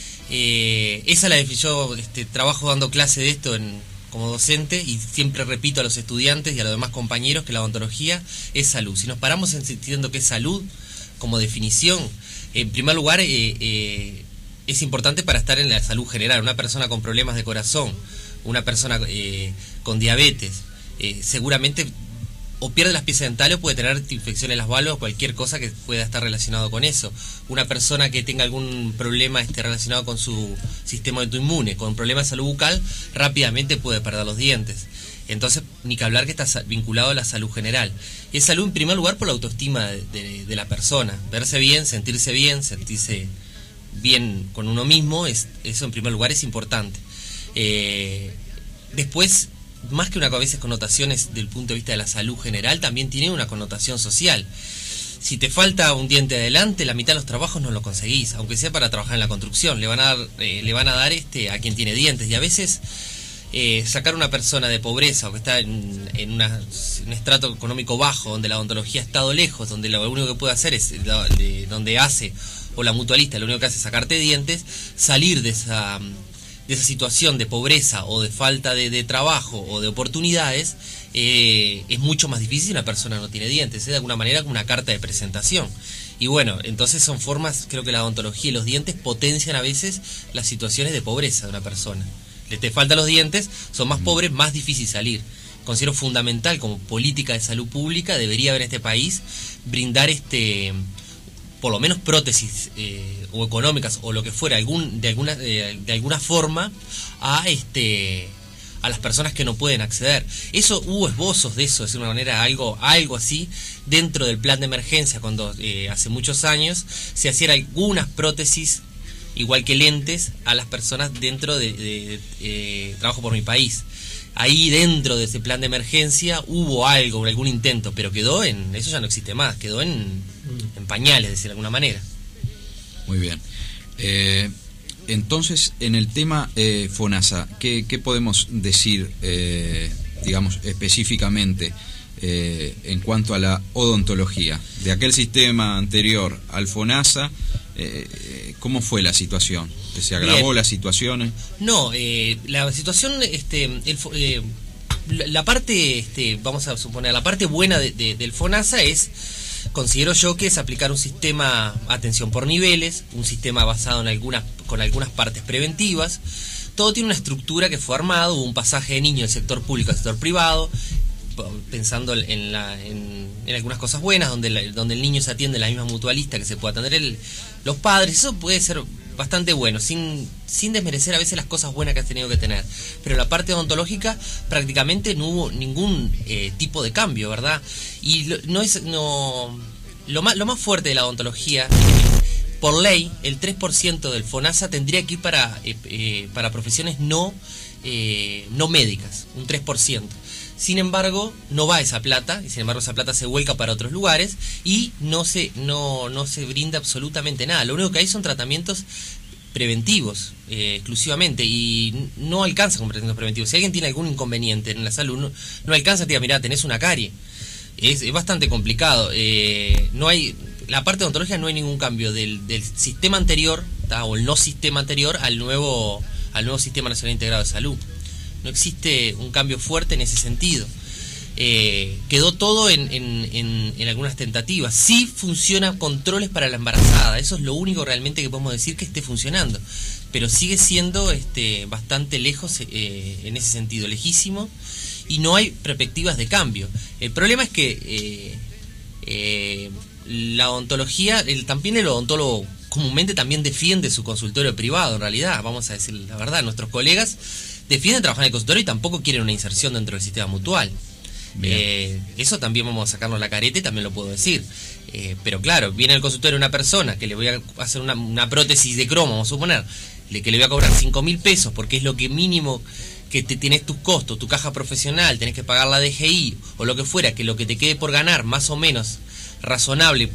eh, esa la yo este trabajo dando clase de esto en, como docente, y siempre repito a los estudiantes y a los demás compañeros que la odontología es salud. Si nos paramos entendiendo que es salud como definición, en primer lugar eh, eh, es importante para estar en la salud general. Una persona con problemas de corazón, una persona eh, con diabetes, eh, seguramente o pierde las piezas dentales o puede tener infección en las válvulas o cualquier cosa que pueda estar relacionado con eso. Una persona que tenga algún problema este, relacionado con su sistema autoinmune, con problemas de salud bucal, rápidamente puede perder los dientes. Entonces, ni que hablar que está vinculado a la salud general. Y es salud en primer lugar por la autoestima de, de, de la persona. Verse bien, sentirse bien, sentirse bien con uno mismo, es, eso en primer lugar es importante. Eh, después, más que una a veces connotaciones del punto de vista de la salud general, también tiene una connotación social. Si te falta un diente adelante, la mitad de los trabajos no lo conseguís, aunque sea para trabajar en la construcción, le van a dar, eh, le van a dar este a quien tiene dientes. Y a veces eh, sacar a una persona de pobreza o que está en, en una, un estrato económico bajo, donde la odontología ha estado lejos, donde lo único que puede hacer es de, donde hace, o la mutualista lo único que hace es sacarte dientes, salir de esa de esa situación de pobreza o de falta de, de trabajo o de oportunidades, eh, es mucho más difícil si una persona no tiene dientes, es de alguna manera como una carta de presentación. Y bueno, entonces son formas, creo que la odontología y los dientes potencian a veces las situaciones de pobreza de una persona. Le te faltan los dientes, son más pobres, más difícil salir. Considero fundamental como política de salud pública, debería haber en este país, brindar este... por lo menos prótesis eh, o económicas o lo que fuera, algún de alguna de, de alguna forma a este a las personas que no pueden acceder. Eso hubo esbozos de eso, de alguna manera algo algo así dentro del plan de emergencia cuando eh, hace muchos años se hacían algunas prótesis igual que lentes a las personas dentro de, de, de eh, Trabajo por mi País. Ahí dentro de ese plan de emergencia hubo algo, algún intento, pero quedó en, eso ya no existe más, quedó en, en pañales, decir de alguna manera. Muy bien. Eh, entonces, en el tema eh, FONASA, ¿qué, qué podemos decir, eh, digamos, específicamente eh, en cuanto a la odontología? De aquel sistema anterior al FONASA, eh, ¿cómo fue la situación? ¿Se agravó Bien. las situaciones? No, eh, la situación, este, el, eh, la, la parte, este, vamos a suponer, la parte buena de, de, del FONASA es considero yo que es aplicar un sistema, atención por niveles, un sistema basado en algunas, con algunas partes preventivas. Todo tiene una estructura que fue armado, hubo un pasaje de niños del sector público al sector privado, pensando en, la, en, en algunas cosas buenas, donde, la, donde el niño se atiende en la misma mutualista que se puede atender el, los padres. Eso puede ser bastante bueno, sin, sin desmerecer a veces las cosas buenas que has tenido que tener. Pero en la parte odontológica prácticamente no hubo ningún eh, tipo de cambio, ¿verdad? Y lo, no es no lo más, lo más fuerte de la odontología, por ley, el tres por ciento del FONASA tendría que ir para, eh, eh, para profesiones no, eh, no médicas, un tres por ciento. Sin embargo, no va esa plata, y sin embargo esa plata se vuelca para otros lugares y no se, no, no se brinda absolutamente nada. Lo único que hay son tratamientos preventivos, eh, exclusivamente, y no alcanza con tratamientos preventivos. Si alguien tiene algún inconveniente en la salud, no, no alcanza, te diga, mirá, tenés una carie. Es, es bastante complicado. Eh, no hay, la parte odontológica no hay ningún cambio del, del sistema anterior, ¿tá? O el no sistema anterior al nuevo, al nuevo Sistema Nacional Integrado de Salud. No existe un cambio fuerte en ese sentido. Eh, quedó todo en, en, en, en algunas tentativas. Sí funcionan controles para la embarazada. Eso es lo único realmente que podemos decir que esté funcionando. Pero sigue siendo este, bastante lejos eh, en ese sentido, lejísimo. Y no hay perspectivas de cambio. El problema es que eh, eh, la odontología, el, también el odontólogo comúnmente también defiende su consultorio privado, en realidad. Vamos a decir la verdad, nuestros colegas defienden trabajar en el consultorio y tampoco quieren una inserción dentro del sistema mutual. Eh, eso también vamos a sacarnos la careta y también lo puedo decir. Eh, pero claro, viene al consultorio una persona que le voy a hacer una, una prótesis de cromo, vamos a suponer, que le voy a cobrar cinco mil pesos porque es lo que mínimo que te tienes tus costos, tu caja profesional, tenés que pagar la D G I o lo que fuera, que lo que te quede por ganar más o menos razonable.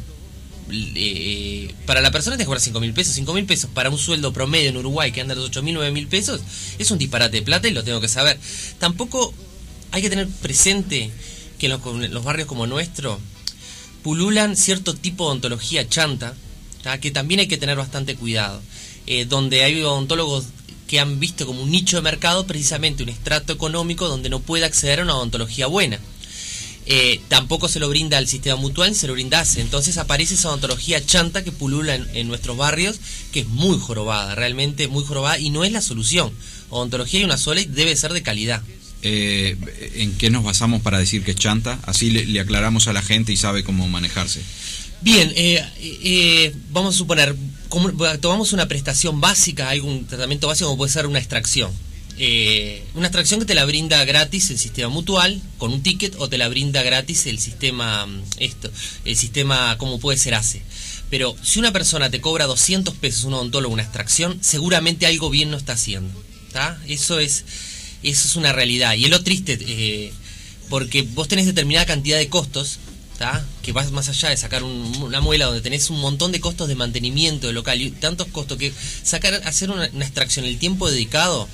Eh, para la persona te cobra cinco mil pesos. cinco mil pesos para un sueldo promedio en Uruguay que anda a los ocho mil, nueve mil pesos es un disparate de plata y lo tengo que saber. Tampoco hay que tener presente que en los, en los barrios como nuestro pululan cierto tipo de odontología chanta, ¿tá? Que también hay que tener bastante cuidado, eh, donde hay odontólogos que han visto como un nicho de mercado precisamente un estrato económico donde no puede acceder a una odontología buena. Eh, tampoco se lo brinda al sistema mutual, se lo brindase. Entonces aparece esa odontología chanta que pulula en, en nuestros barrios, que es muy jorobada, realmente muy jorobada, y no es la solución. Odontología hay una sola y debe ser de calidad. Eh, ¿En qué nos basamos para decir que es chanta? Así le, le aclaramos a la gente y sabe cómo manejarse. Bien, eh, eh, vamos a suponer, como, tomamos una prestación básica, algún tratamiento básico como puede ser una extracción. Eh, una extracción que te la brinda gratis el sistema mutual con un ticket, o te la brinda gratis el sistema esto el sistema como puede ser A C E. Pero si una persona te cobra doscientos pesos, un odontólogo, una extracción, seguramente algo bien no está haciendo, ¿tá? Eso es eso es una realidad. Y es lo triste, eh, porque vos tenés determinada cantidad de costos, ¿tá? Que vas más allá de sacar un, una muela donde tenés un montón de costos de mantenimiento del local y tantos costos que sacar hacer una, una extracción, el tiempo dedicado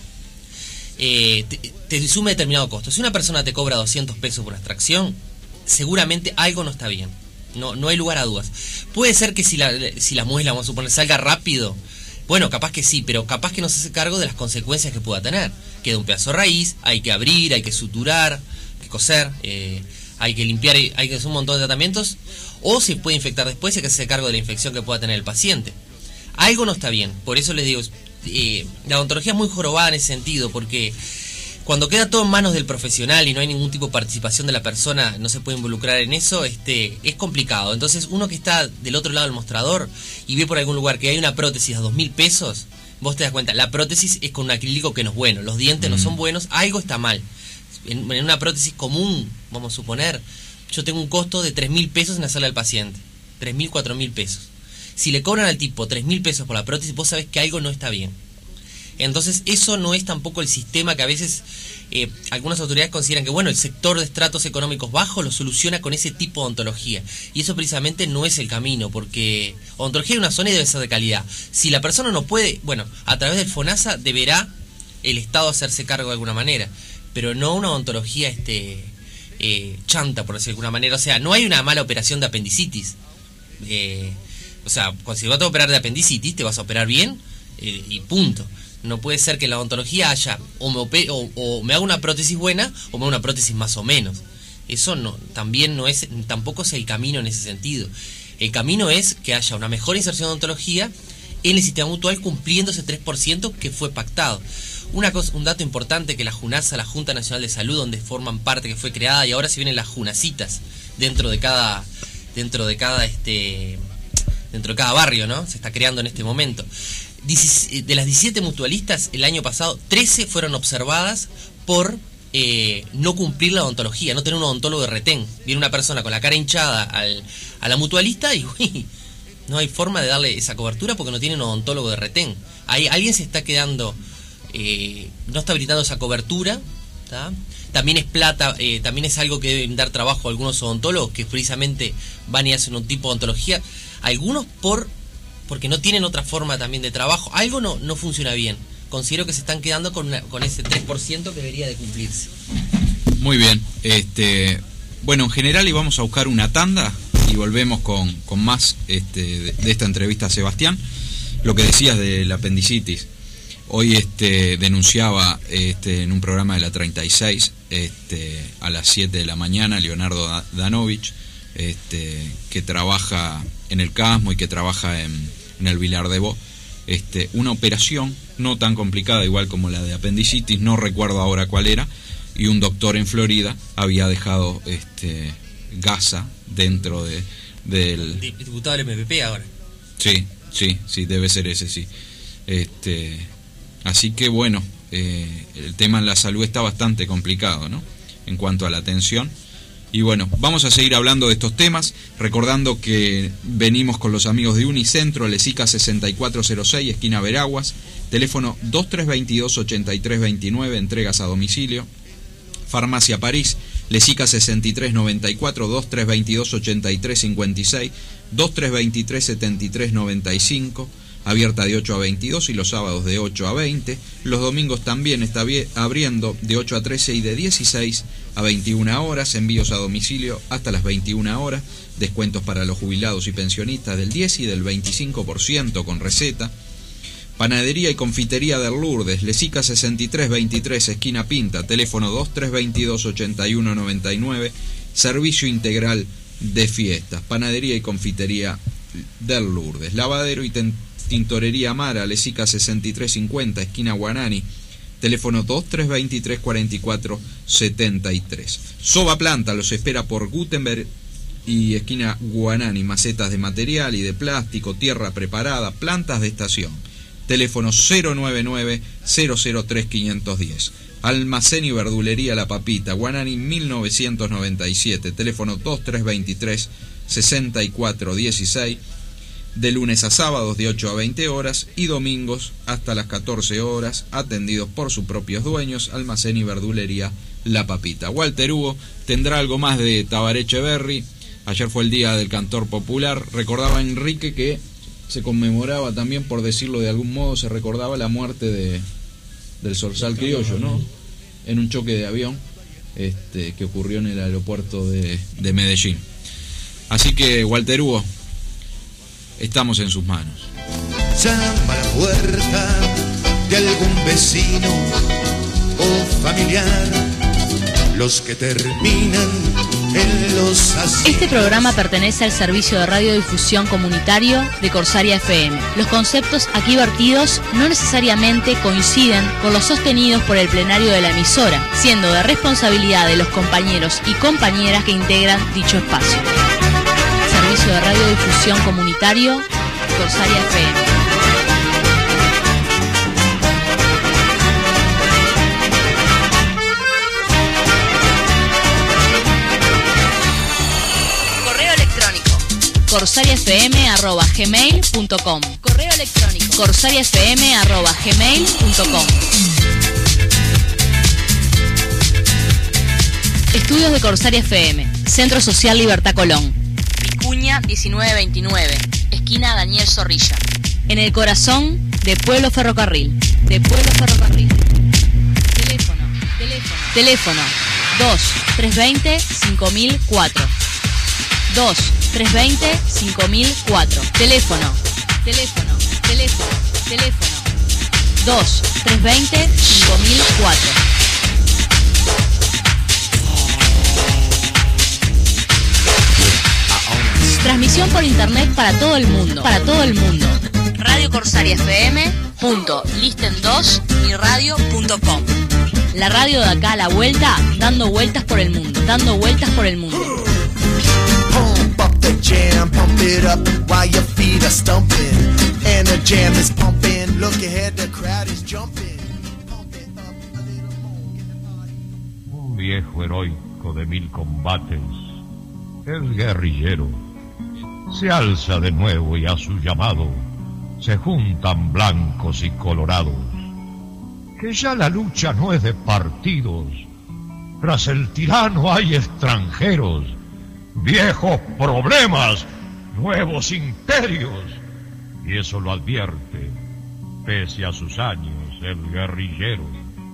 Eh, te, te sume determinado costo. Si una persona te cobra doscientos pesos por extracción, seguramente algo no está bien. No, no hay lugar a dudas. Puede ser que si la, si la muela, vamos a suponer, salga rápido, bueno, capaz que sí, pero capaz que no se hace cargo de las consecuencias que pueda tener. Queda un pedazo raíz, hay que abrir, hay que suturar, hay que coser, eh, hay que limpiar, hay que hacer un montón de tratamientos, o se puede infectar después y hay que hacerse cargo de la infección que pueda tener el paciente. Algo no está bien, por eso les digo, eh, la odontología es muy jorobada en ese sentido, porque cuando queda todo en manos del profesional y no hay ningún tipo de participación de la persona, no se puede involucrar en eso, este, es complicado. Entonces uno que está del otro lado del mostrador y ve por algún lugar que hay una prótesis a dos mil pesos, vos te das cuenta, la prótesis es con un acrílico que no es bueno, los dientes mm. no son buenos, algo está mal. En, en una prótesis común, vamos a suponer, yo tengo un costo de tres mil pesos en la sala del paciente, tres mil, cuatro mil pesos. Si le cobran al tipo tres mil pesos por la prótesis, vos sabés que algo no está bien. Entonces eso no es tampoco el sistema que a veces eh, algunas autoridades consideran que bueno, el sector de estratos económicos bajos lo soluciona con ese tipo de odontología, y eso precisamente no es el camino, porque odontología hay una zona y debe ser de calidad. Si la persona no puede, bueno, a través del FONASA deberá el Estado hacerse cargo de alguna manera, pero no una odontología este eh, chanta, por decirlo de alguna manera. O sea, no hay una mala operación de apendicitis, eh, o sea, si vas a operar de apendicitis te vas a operar bien eh, y punto. No puede ser que en la odontología haya o me, ope, o, o me haga una prótesis buena o me haga una prótesis más o menos. Eso no, también no es, tampoco es el camino en ese sentido. El camino es que haya una mejor inserción de odontología en el sistema mutual cumpliendo ese tres por ciento que fue pactado. Una cosa, un dato importante que la JUNASA, la Junta Nacional de Salud, donde forman parte, que fue creada, y ahora se vienen las JUNASitas dentro de cada, dentro de cada este, dentro de cada barrio, ¿no? Se está creando en este momento. De las diecisiete mutualistas, el año pasado, trece fueron observadas por eh, no cumplir la odontología, no tener un odontólogo de retén. Viene una persona con la cara hinchada al, a la mutualista y uy, no hay forma de darle esa cobertura porque no tiene un odontólogo de retén. Ahí alguien se está quedando, eh, no está brindando esa cobertura, ¿tá? También es plata, eh, también es algo que deben dar trabajo a algunos odontólogos que precisamente van y hacen un tipo de odontología. Algunos por porque no tienen otra forma también de trabajo. Algo no, no funciona bien. Considero que se están quedando con, una, con ese tres por ciento que debería de cumplirse. Muy bien. Este, bueno, en general íbamos a buscar una tanda y volvemos con, con más este, de, de esta entrevista a Sebastián. Lo que decías de la apendicitis. Hoy este, denunciaba este, en un programa de la treinta y seis este, a las siete de la mañana Leonardo Danovich, este, que trabaja en el Casmo y que trabaja en, en el Vilar de Bo, este, una operación no tan complicada igual como la de apendicitis, no recuerdo ahora cuál era, y un doctor en Florida había dejado este, gasa dentro de del diputado del M P P ahora. Sí, sí, sí, debe ser ese, sí. Este, así que bueno, eh, el tema en la salud está bastante complicado, ¿no? En cuanto a la atención. Y bueno, vamos a seguir hablando de estos temas, recordando que venimos con los amigos de Unicentro, Lesica sesenta y cuatro cero seis, esquina Veraguas, teléfono dos tres dos dos, ocho tres dos nueve, entregas a domicilio. Farmacia París, Lesica sesenta y tres noventa y cuatro, dos tres dos dos, ocho tres cinco seis, dos tres dos tres, siete tres nueve cinco, abierta de ocho a veintidós y los sábados de ocho a veinte. Los domingos también está abriendo de ocho a trece y de dieciséis a veintiuna horas, envíos a domicilio hasta las veintiuna horas, descuentos para los jubilados y pensionistas del diez y del veinticinco por ciento con receta. Panadería y confitería del Lourdes, Lesica sesenta y tres veintitrés, esquina Pinta, teléfono dos tres dos dos, ocho uno nueve nueve, servicio integral de fiestas. Panadería y confitería del Lourdes. Lavadero y tintorería Mara, Lesica sesenta y tres cincuenta, esquina Guanani, teléfono dos tres dos tres, cuatro cuatro siete tres. Soba Planta los espera por Gutenberg y esquina Guanani, macetas de material y de plástico, tierra preparada, plantas de estación. Teléfono cero nueve nueve, cero cero tres, quinientos diez. Almacén y verdulería La Papita, Guanani mil novecientos noventa y siete, teléfono dos tres dos tres, sesenta y cuatro dieciséis, de lunes a sábados de ocho a veinte horas y domingos hasta las catorce horas, atendidos por sus propios dueños. Almacén y verdulería La Papita. Walter Hugo tendrá algo más de Tabaré Echeverri. Ayer fue el día del cantor popular. Recordaba Enrique que se conmemoraba también, por decirlo de algún modo, se recordaba la muerte de del Zorzal Criollo, ¿no? En un choque de avión este, que ocurrió en el aeropuerto de, de Medellín. Así que, Walter Hugo, estamos en sus manos. Llama a la puerta de algún vecino o familiar, los que terminan en los asilos. Este programa pertenece al servicio de radiodifusión comunitario de Corsaria F M. Los conceptos aquí vertidos no necesariamente coinciden con los sostenidos por el plenario de la emisora, siendo de responsabilidad de los compañeros y compañeras que integran dicho espacio. Servicio de radiodifusión comunitario Corsaria F M. corsaria f m arroba gmail punto com. Correo electrónico corsaria f m arroba gmail punto com. Estudios de Corsaria F M, Centro Social Libertad Colón, Vicuña diecinueve veintinueve, esquina Daniel Zorrilla, en el corazón de Pueblo Ferrocarril, de Pueblo Ferrocarril. Teléfono, teléfono, teléfono dos tres dos cero, cinco mil cuatro. dos tres dos cero, cinco mil cuatro. Teléfono, teléfono, teléfono, teléfono dos tres dos cero, cinco mil cuatro. Transmisión por internet para todo el mundo. Para todo el mundo. radio corsaria f m punto listen dos y radio punto com. La radio de acá a la vuelta, dando vueltas por el mundo. Dando vueltas por el mundo. Pump up the jam, pump it up while your feet are stumping. And the jam is pumping. Look ahead, the crowd is jumping. Pump it up a little more, get the party. Un viejo heroico de mil combates, el guerrillero, se alza de nuevo y a su llamado se juntan blancos y colorados. Que ya la lucha no es de partidos, tras el tirano hay extranjeros, viejos problemas, nuevos imperios, y eso lo advierte, pese a sus años, el guerrillero.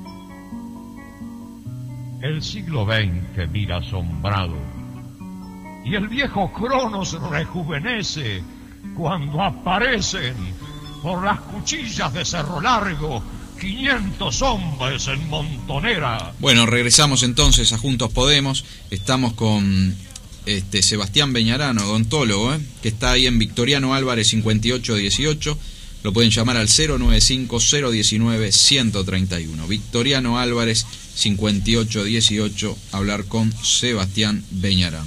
El siglo veinte mira asombrado, y el viejo Cronos rejuvenece cuando aparecen por las cuchillas de Cerro Largo quinientos hombres en montonera. Bueno, regresamos entonces a Juntos Podemos. Estamos con este Sebastián Beñarán, odontólogo, ¿eh? que está ahí en Victoriano Álvarez cincuenta y ocho dieciocho. Lo pueden llamar al cero nueve cinco, cero diecinueve, ciento treinta y uno. Victoriano Álvarez cincuenta y ocho dieciocho, hablar con Sebastián Beñarán.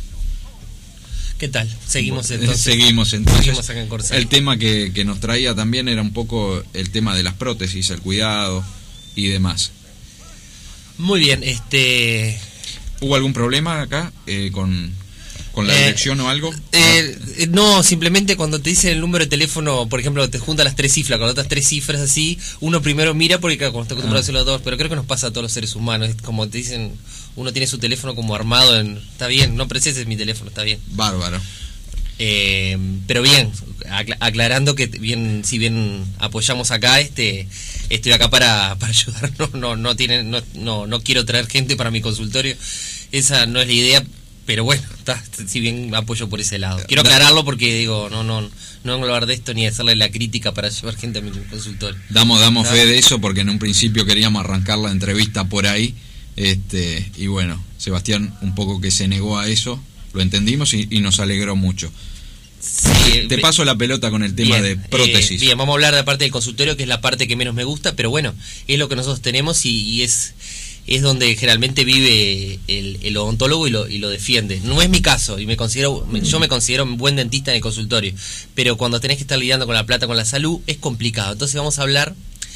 ¿Qué tal? Seguimos entonces. Seguimos entonces. Seguimos acá en Corsaria. El tema que, que nos traía también era un poco el tema de las prótesis, el cuidado y demás. Muy bien, este... ¿Hubo algún problema acá eh, con, con la eh, dirección o algo? Eh, no, simplemente cuando te dicen el número de teléfono, por ejemplo, te juntan las tres cifras, con otras tres cifras así, uno primero mira porque claro, como está acostumbrado a hacer los dos, pero creo que nos pasa a todos los seres humanos, es como te dicen, uno tiene su teléfono como armado en, está bien, no, pero ese es mi teléfono, está bien. Bárbaro. Eh, pero bien, acla- aclarando que bien, si bien apoyamos acá, este, estoy acá para, para ayudar, no, no, no tienen, no, no, no quiero traer gente para mi consultorio, esa no es la idea, pero bueno, está, si bien apoyo por ese lado. Quiero aclararlo porque digo, no, no, no hablar de esto ni hacerle la crítica para llevar gente a mi consultorio. Damos, damos ¿Ah? fe de eso porque en un principio queríamos arrancar la entrevista por ahí, este, y bueno, Sebastián un poco que se negó a eso, lo entendimos y, y nos alegró mucho. Sí, te paso la pelota con el tema bien, de prótesis. Eh, bien, vamos a hablar de la parte del consultorio, que es la parte que menos me gusta, pero bueno, es lo que nosotros tenemos y, y es es donde generalmente vive el, el odontólogo y lo, y lo defiende. No es mi caso, y me considero yo me considero un buen dentista en el consultorio, pero cuando tenés que estar lidiando con la plata, con la salud, es complicado. Entonces vamos a hablar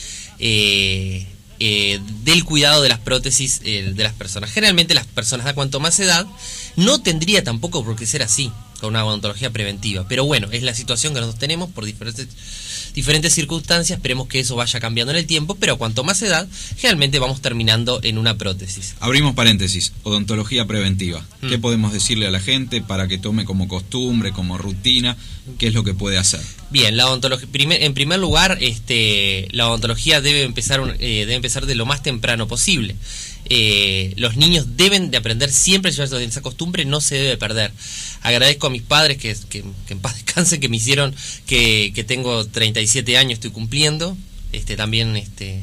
eh, eh, del cuidado de las prótesis eh, de las personas. Generalmente las personas a cuanto más edad, no tendría tampoco por qué ser así, con una odontología preventiva, pero bueno, es la situación que nosotros tenemos por diferentes diferentes circunstancias. Esperemos que eso vaya cambiando en el tiempo, pero cuanto más edad, generalmente vamos terminando en una prótesis. Abrimos paréntesis, odontología preventiva. Mm. ¿Qué podemos decirle a la gente para que tome como costumbre, como rutina? ¿Qué es lo que puede hacer? Bien, la odontología, primer, en primer lugar, este, la odontología debe empezar, eh, debe empezar de lo más temprano posible. Eh, los niños deben de aprender siempre a llevar los dientes. Esa costumbre no se debe perder. Agradezco a mis padres que, que, que en paz descansen, que me hicieron que, que tengo treinta y siete años, estoy cumpliendo, este también este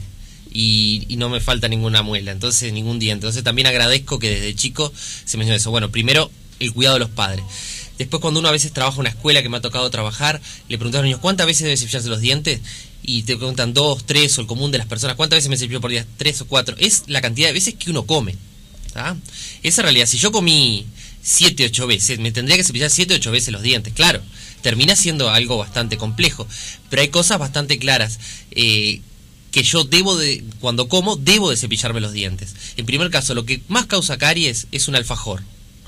y, y no me falta ninguna muela, entonces ningún diente. Entonces también agradezco que desde chico se me enseñó eso. Bueno, primero el cuidado de los padres. Después, cuando uno a veces trabaja en una escuela, que me ha tocado trabajar, le preguntan a los niños ¿cuántas veces deben cepillarse los dientes? Y te preguntan dos, tres, o el común de las personas, ¿cuántas veces me cepillo por día? Tres o cuatro. Es la cantidad de veces que uno come, ¿tá? Esa realidad. Si yo comí siete, ocho veces, me tendría que cepillar siete, ocho veces los dientes. Claro, termina siendo algo bastante complejo, pero hay cosas bastante claras. Eh, que yo debo de, cuando como, debo de cepillarme los dientes. En primer caso, lo que más causa caries es un alfajor.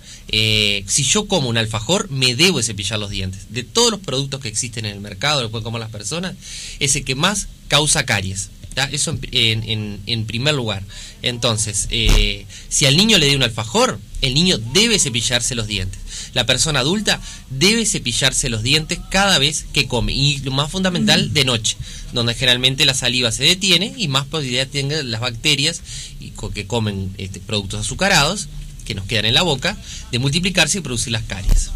Eh, si yo como un alfajor, me debo de cepillar los dientes. De todos los productos que existen en el mercado, lo pueden comer las personas, es el que más causa caries, ¿tá? Eso en, en, en, en primer lugar. Entonces, eh, si al niño le dé un alfajor, el niño debe cepillarse los dientes. La persona adulta debe cepillarse los dientes cada vez que come. Y lo más fundamental, de noche, donde generalmente la saliva se detiene y más posibilidad tienen las bacterias y que comen este, productos azucarados que nos quedan en la boca, de multiplicarse y producir las caries.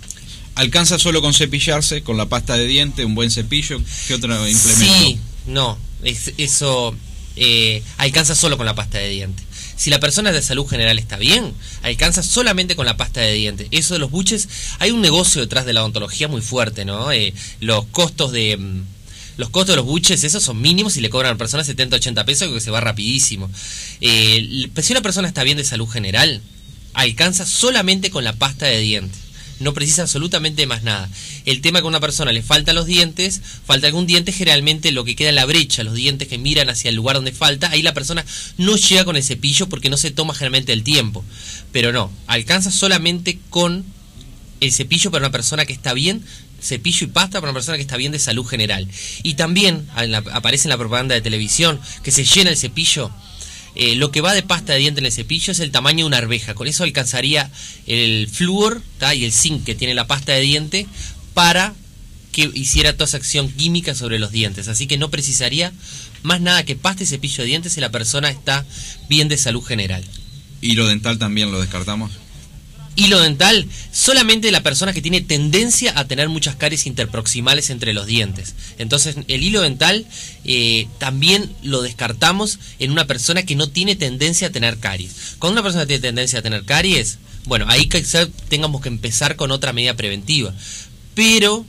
¿Alcanza solo con cepillarse, con la pasta de diente, un buen cepillo? ¿Qué otro implemento? Sí, no, es, eso eh, alcanza solo con la pasta de diente. Si la persona de salud general está bien, alcanza solamente con la pasta de dientes. Eso de los buches, hay un negocio detrás de la odontología muy fuerte, ¿no? Eh, los costos de... Los costos de los buches, esos son mínimos y le cobran a la persona setenta, ochenta pesos, que se va rapidísimo. Eh, si una persona está bien de salud general, alcanza solamente con la pasta de dientes. No precisa absolutamente más nada. El tema que a una persona le faltan los dientes, falta algún diente, generalmente lo que queda en la brecha, los dientes que miran hacia el lugar donde falta, ahí la persona no llega con el cepillo porque no se toma generalmente el tiempo. Pero no, alcanza solamente con el cepillo para una persona que está bien, cepillo y pasta para una persona que está bien de salud general. Y también en la, aparece en la propaganda de televisión que se llena el cepillo. Eh, lo que va de pasta de diente en el cepillo es el tamaño de una arveja. Con eso alcanzaría el flúor, ¿tá? Y el zinc que tiene la pasta de diente para que hiciera toda esa acción química sobre los dientes. Así que no precisaría más nada que pasta y cepillo de dientes si la persona está bien de salud general. ¿Hilo dental también lo descartamos? Hilo dental, solamente la persona que tiene tendencia a tener muchas caries interproximales entre los dientes. Entonces el hilo dental eh, también lo descartamos en una persona que no tiene tendencia a tener caries. Cuando una persona tiene tendencia a tener caries, bueno, ahí quizás tengamos que empezar con otra medida preventiva. Pero...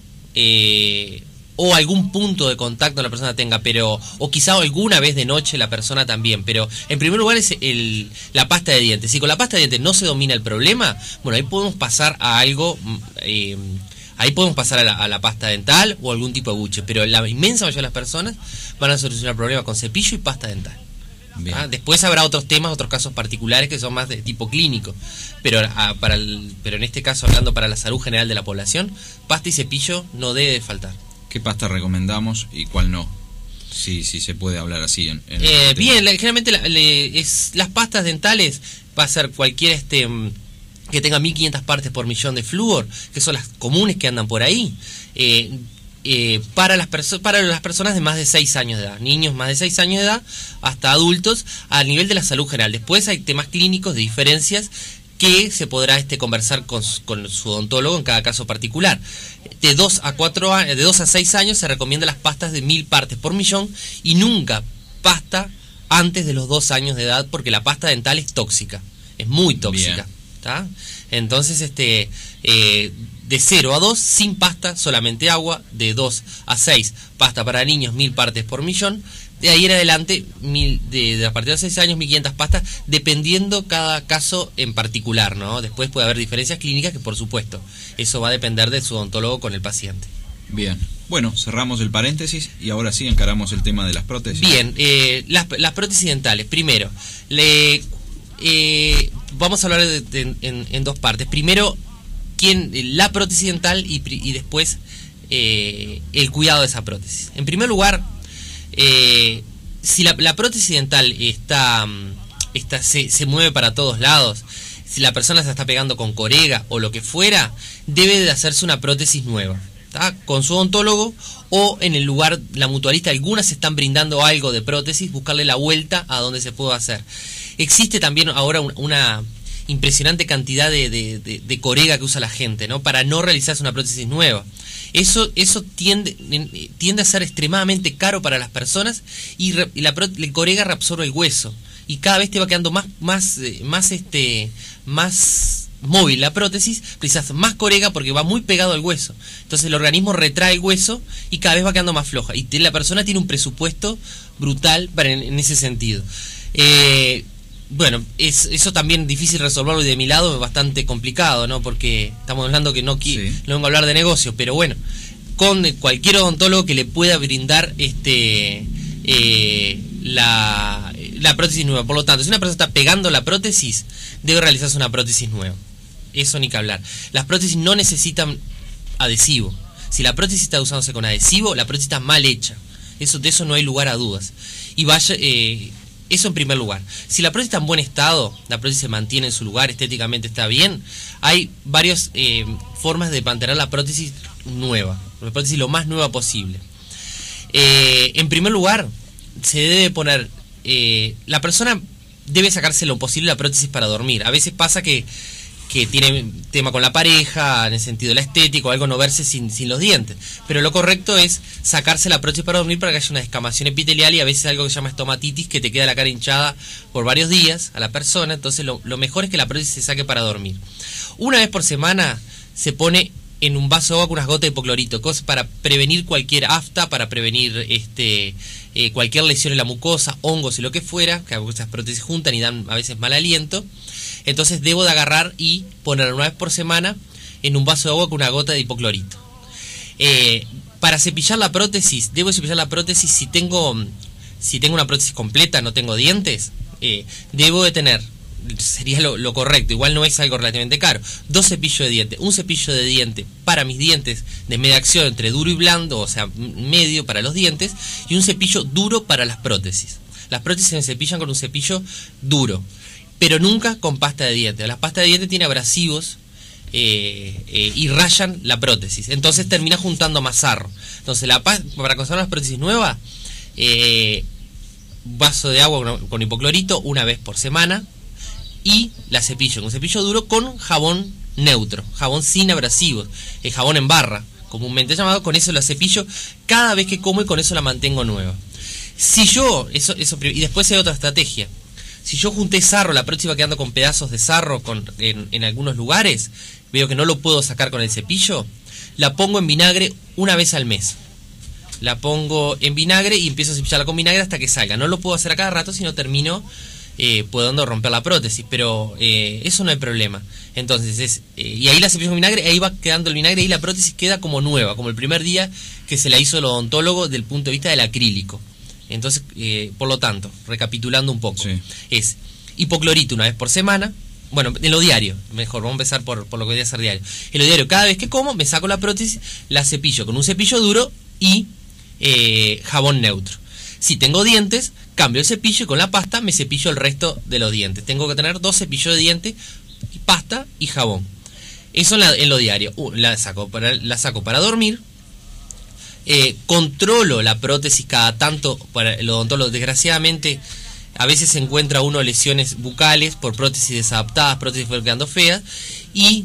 Eh, o algún punto de contacto la persona tenga, pero o quizá alguna vez de noche la persona también, pero en primer lugar es el, la pasta de dientes. Si con la pasta de dientes no se domina el problema, bueno, ahí podemos pasar a algo, eh, ahí podemos pasar a la, a la pasta dental o algún tipo de buche, pero la inmensa mayoría de las personas van a solucionar el problema con cepillo y pasta dental. ¿Ah? Después habrá otros temas, otros casos particulares que son más de tipo clínico, pero a, para el, pero en este caso, hablando para la salud general de la población, pasta y cepillo no debe faltar. ¿Qué pasta recomendamos y cuál no? Sí, sí se puede hablar así. En, en eh, bien, la, generalmente la, le, es, las pastas dentales va a ser cualquier este que tenga mil quinientas partes por millón de flúor, que son las comunes que andan por ahí. Eh, eh, para las perso para las personas de más de seis años de edad, niños más de seis años de edad hasta adultos, a nivel de la salud general. Después hay temas clínicos de diferencias que se podrá este conversar con, con su odontólogo en cada caso particular. De dos a cuatro años, de dos a seis años se recomiendan las pastas de mil partes por millón y nunca pasta antes de los dos años de edad, porque la pasta dental es tóxica, es muy tóxica. ¿Tá? Entonces, este eh, de cero a dos sin pasta, solamente agua. De dos a seis, pasta para niños, mil partes por millón. De ahí en adelante, mil, de, de a partir de seis años, mil quinientas pastas, dependiendo cada caso en particular, ¿no? Después puede haber diferencias clínicas que, por supuesto, eso va a depender de su odontólogo con el paciente. Bien. Bueno, cerramos el paréntesis y ahora sí encaramos el tema de las prótesis. Bien, eh, las, las prótesis dentales. Primero, le, eh, vamos a hablar de, de, en, en dos partes. Primero, quién, la prótesis dental y, y después eh, el cuidado de esa prótesis. En primer lugar, Eh, si la, la prótesis dental está, está se, se mueve para todos lados, si la persona se está pegando con corega o lo que fuera, debe de hacerse una prótesis nueva, ¿tá? Con su odontólogo o en el lugar, la mutualista, algunas están brindando algo de prótesis, buscarle la vuelta a donde se pueda hacer. Existe también ahora un, una impresionante cantidad de, de, de, de corega que usa la gente, ¿no? Para no realizarse una prótesis nueva. Eso, eso tiende, tiende a ser extremadamente caro para las personas y, re, y la, la corega reabsorbe el hueso y cada vez te va quedando más, más, más, este, más móvil la prótesis, precisas más corega porque va muy pegado al hueso. Entonces el organismo retrae el hueso y cada vez va quedando más floja. Y la persona tiene un presupuesto brutal para en, en ese sentido. Eh, Bueno, es, eso también difícil resolverlo y de mi lado es bastante complicado, ¿no? Porque estamos hablando que no, sí. no vengo a hablar de negocio, pero bueno, con cualquier odontólogo que le pueda brindar este eh, la, la prótesis nueva. Por lo tanto, si una persona está pegando la prótesis, debe realizarse una prótesis nueva. Eso ni que hablar. Las prótesis no necesitan adhesivo. Si la prótesis está usándose con adhesivo, la prótesis está mal hecha. Eso, de eso no hay lugar a dudas. Y vaya... Eh, Eso en primer lugar. Si la prótesis está en buen estado, la prótesis se mantiene en su lugar, estéticamente está bien, hay varias eh, formas de mantener la prótesis nueva, la prótesis lo más nueva posible. Eh, en primer lugar, se debe poner, eh, la persona debe sacarse lo posible la prótesis para dormir. A veces pasa que, que tiene tema con la pareja, en el sentido de la estética, o algo no verse sin, sin los dientes. Pero lo correcto es sacarse la prótesis para dormir para que haya una descamación epitelial y a veces algo que se llama estomatitis, que te queda la cara hinchada por varios días a la persona. Entonces lo, lo mejor es que la prótesis se saque para dormir. Una vez por semana se pone en un vaso de agua con unas gotas de hipoclorito, cosas para prevenir cualquier afta, para prevenir este eh, cualquier lesión en la mucosa, hongos y lo que fuera, que esas prótesis juntan y dan a veces mal aliento. Entonces debo de agarrar y poner una vez por semana en un vaso de agua con una gota de hipoclorito. Eh, para cepillar la prótesis, debo cepillar la prótesis si tengo, si tengo una prótesis completa, no tengo dientes, eh, debo de tener, sería lo, lo correcto, igual no es algo relativamente caro, dos cepillos de dientes, un cepillo de diente para mis dientes de media acción entre duro y blando, o sea, medio para los dientes, y un cepillo duro para las prótesis. Las prótesis se cepillan con un cepillo duro, pero nunca con pasta de dientes. Las pastas de dientes tienen abrasivos eh, eh, y rayan la prótesis, entonces termina juntando más sarro. Entonces la para conservar las prótesis nuevas, eh, vaso de agua con, con hipoclorito una vez por semana, y la cepillo, un cepillo duro con jabón neutro, jabón sin abrasivos, eh, jabón en barra, comúnmente llamado. Con eso la cepillo cada vez que como y con eso la mantengo nueva. Si yo, eso, eso y después hay otra estrategia. Si yo junté sarro, la prótesis va quedando con pedazos de sarro con, en, en algunos lugares, veo que no lo puedo sacar con el cepillo, la pongo en vinagre una vez al mes. La pongo en vinagre y empiezo a cepillarla con vinagre hasta que salga. No lo puedo hacer a cada rato, sino termino eh, pudiendo romper la prótesis, pero eh, eso no hay problema. Entonces, es eh, y ahí la cepillo con vinagre, ahí va quedando el vinagre y la prótesis queda como nueva, como el primer día que se la hizo el odontólogo desde el punto de vista del acrílico. Entonces, eh, por lo tanto, recapitulando un poco, sí. Es hipoclorito una vez por semana. Bueno, en lo diario, mejor, vamos a empezar por, por lo que voy a hacer diario. En lo diario, cada vez que como, me saco la prótesis, la cepillo con un cepillo duro y eh, jabón neutro. Si tengo dientes, cambio el cepillo y con la pasta me cepillo el resto de los dientes. Tengo que tener dos cepillos de dientes, pasta y jabón. Eso en, la, en lo diario. Uh, la, saco para, la saco para dormir. Eh, controlo la prótesis cada tanto para el odontólogo. Desgraciadamente a veces se encuentra uno lesiones bucales por prótesis desadaptadas, prótesis fueron quedando feas, y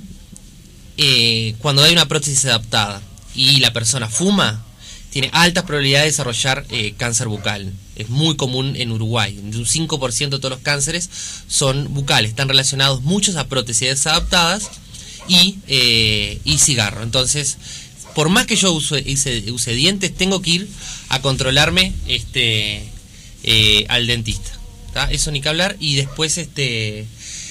eh, cuando hay una prótesis adaptada y la persona fuma, tiene altas probabilidades de desarrollar eh, cáncer bucal. Es muy común en Uruguay. Un cinco por ciento de todos los cánceres son bucales, están relacionados muchos a prótesis desadaptadas y, eh, y cigarro. Entonces, por más que yo use, use, use dientes, tengo que ir a controlarme este eh, al dentista, ¿tá? Eso ni que hablar. Y después, este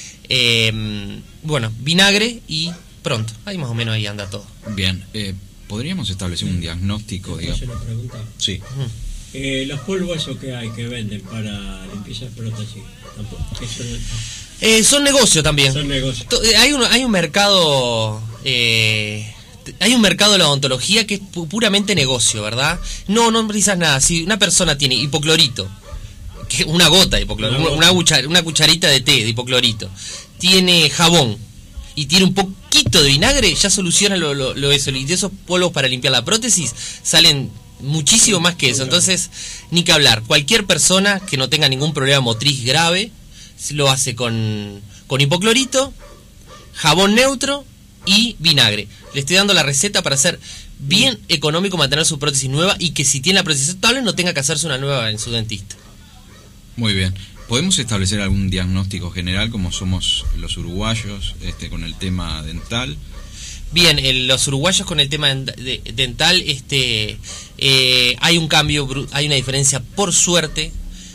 eh, bueno, vinagre y pronto. Ahí más o menos ahí anda todo. Bien, eh, ¿podríamos establecer un diagnóstico, digamos? ¿Puedo hacer una pregunta? Sí. Uh-huh. Eh, los polvos esos que hay, que venden para limpieza de prótesis, eso no... eh, son negocio también. Son negocio. Hay un, hay un mercado... Eh, Hay un mercado de la odontología que es pu puramente negocio, ¿verdad? No, no precisas nada. Si una persona tiene hipoclorito, que una gota de hipoclorito, una, una, cuchar, una cucharita de té de hipoclorito, tiene jabón y tiene un poquito de vinagre, ya soluciona lo, lo, lo eso. Y de esos polvos para limpiar la prótesis salen muchísimo más que eso. Entonces, ni que hablar. Cualquier persona que no tenga ningún problema motriz grave lo hace con, con hipoclorito, jabón neutro y vinagre. Le estoy dando la receta para hacer bien económico mantener su prótesis nueva y que si tiene la prótesis estable no tenga que hacerse una nueva en su dentista. Muy bien. ¿Podemos establecer algún diagnóstico general como somos los uruguayos este, con el tema dental? Bien, el, los uruguayos con el tema de, de, dental, este, eh, hay un cambio, hay una diferencia por suerte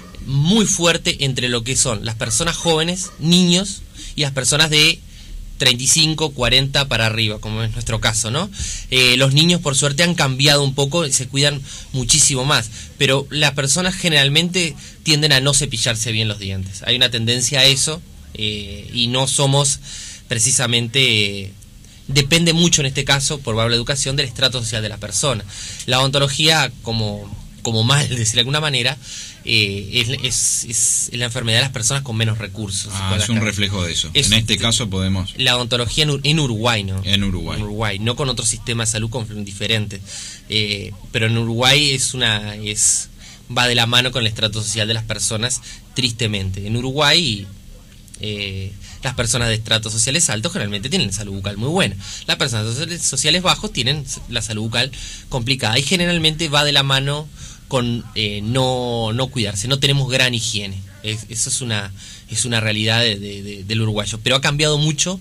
muy fuerte entre lo que son las personas jóvenes, niños, y las personas de treinta y cinco, cuarenta para arriba, como es nuestro caso, ¿no? Eh, los niños, por suerte, han cambiado un poco y se cuidan muchísimo más, pero las personas generalmente tienden a no cepillarse bien los dientes. Hay una tendencia a eso eh, y no somos precisamente... Eh, depende mucho en este caso, por la educación, del estrato social de la persona. La odontología, como, como mal, decir de alguna manera, eh, es, es, es la enfermedad de las personas con menos recursos. Ah, es un cara. reflejo de eso. Es, en este caso podemos... La odontología en, en Uruguay, ¿no? En Uruguay. En Uruguay, no con otro sistema de salud con, diferente. Eh, pero en Uruguay es una es va de la mano con el estrato social de las personas, tristemente. En Uruguay... Eh, las personas de estratos sociales altos generalmente tienen salud bucal muy buena. Las personas sociales bajos tienen la salud bucal complicada y generalmente va de la mano con eh, no, no cuidarse. No tenemos gran higiene. Es, eso es una, es una realidad de, de, de, del uruguayo. Pero ha cambiado mucho,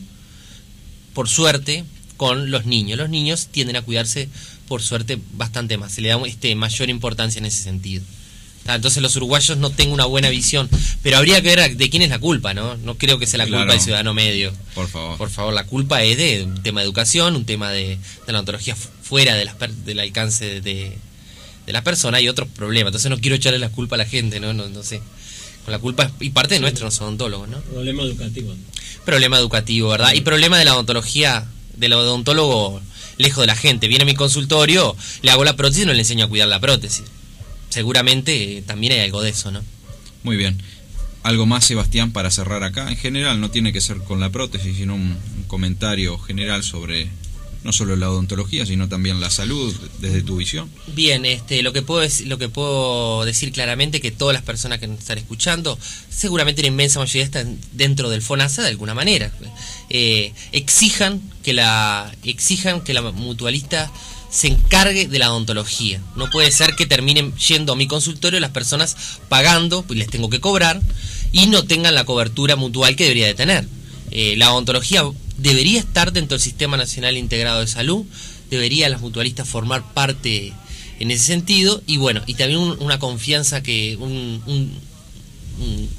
por suerte, con los niños. Los niños tienden a cuidarse, por suerte, bastante más. Se le da este, mayor importancia en ese sentido. Entonces los uruguayos no tengo una buena visión, pero habría que ver de quién es la culpa, ¿no? No creo que sea la Claro. culpa del ciudadano medio. Por favor. Por favor, la culpa es de un tema de educación, un tema de, de la ontología fuera de las per- del alcance de, de la persona y otros problemas. Entonces no quiero echarle la culpa a la gente, ¿no? No, no sé. Con la culpa, y parte de nuestro, no son odontólogos, ¿no? Problema educativo. Problema educativo, ¿verdad? Y problema de la odontología, del odontólogo lejos de la gente. Viene a mi consultorio, le hago la prótesis y no le enseño a cuidar la prótesis. Seguramente eh, también hay algo de eso, ¿no? Muy bien. Algo más, Sebastián, para cerrar acá. En general, no tiene que ser con la prótesis, sino un, un comentario general sobre no solo la odontología, sino también la salud, desde tu visión. Bien, este, lo que puedo decir, lo que puedo decir claramente que todas las personas que nos están escuchando, seguramente la inmensa mayoría están dentro del FONASA de alguna manera. Eh, exijan que la, exijan que la mutualista se encargue de la odontología. No puede ser que terminen yendo a mi consultorio las personas pagando, pues les tengo que cobrar, y no tengan la cobertura mutual que debería de tener. Eh, la odontología debería estar dentro del Sistema Nacional Integrado de Salud, deberían las mutualistas formar parte en ese sentido, y bueno, y también un, una confianza que, un, un, un, un,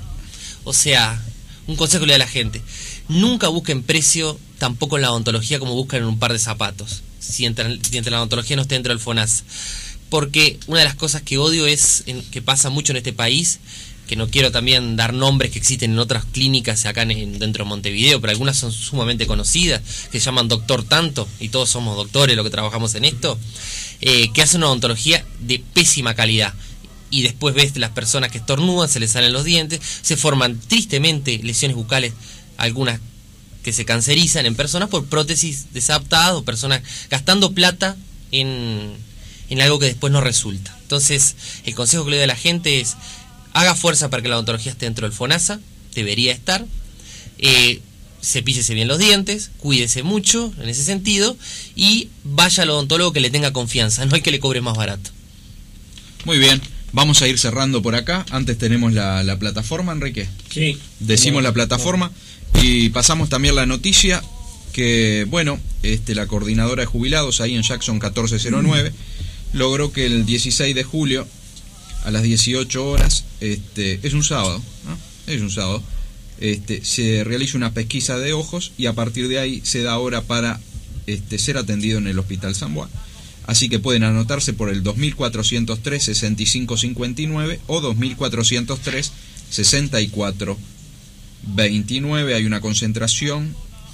o sea, un consejo que le da a la gente, nunca busquen precio tampoco en la odontología como buscan en un par de zapatos, si entre, si entre la odontología no esté dentro del FONASA, porque una de las cosas que odio es, en, que pasa mucho en este país, que no quiero también dar nombres que existen en otras clínicas acá en, dentro de Montevideo, pero algunas son sumamente conocidas, que se llaman Doctor Tanto, y todos somos doctores los que trabajamos en esto, eh, que hacen una odontología de pésima calidad. Y después ves las personas que estornudan, se les salen los dientes, se forman tristemente lesiones bucales, algunas que se cancerizan en personas por prótesis desadaptadas o personas gastando plata en, en algo que después no resulta. Entonces, el consejo que le doy a la gente es: haga fuerza para que la odontología esté dentro del FONASA, debería estar, eh, cepíllese bien los dientes, cuídese mucho en ese sentido, y vaya al odontólogo que le tenga confianza, no hay que le cobre más barato. Muy bien, vamos a ir cerrando por acá. Antes tenemos la, la plataforma, Enrique. Sí. Decimos Bueno, la plataforma y pasamos también la noticia que, bueno, este, la coordinadora de jubilados ahí en Jackson catorce cero nueve logró que el dieciséis de julio a las dieciocho horas, este, es un sábado, ¿no? Es un sábado, este, se realiza una pesquisa de ojos y a partir de ahí se da hora para este, ser atendido en el Hospital San Juan. Así que pueden anotarse por el dos mil cuatrocientos tres, sesenta y cinco cincuenta y nueve o dos mil cuatrocientos tres, sesenta y cuatro veintinueve. Hay una concentración,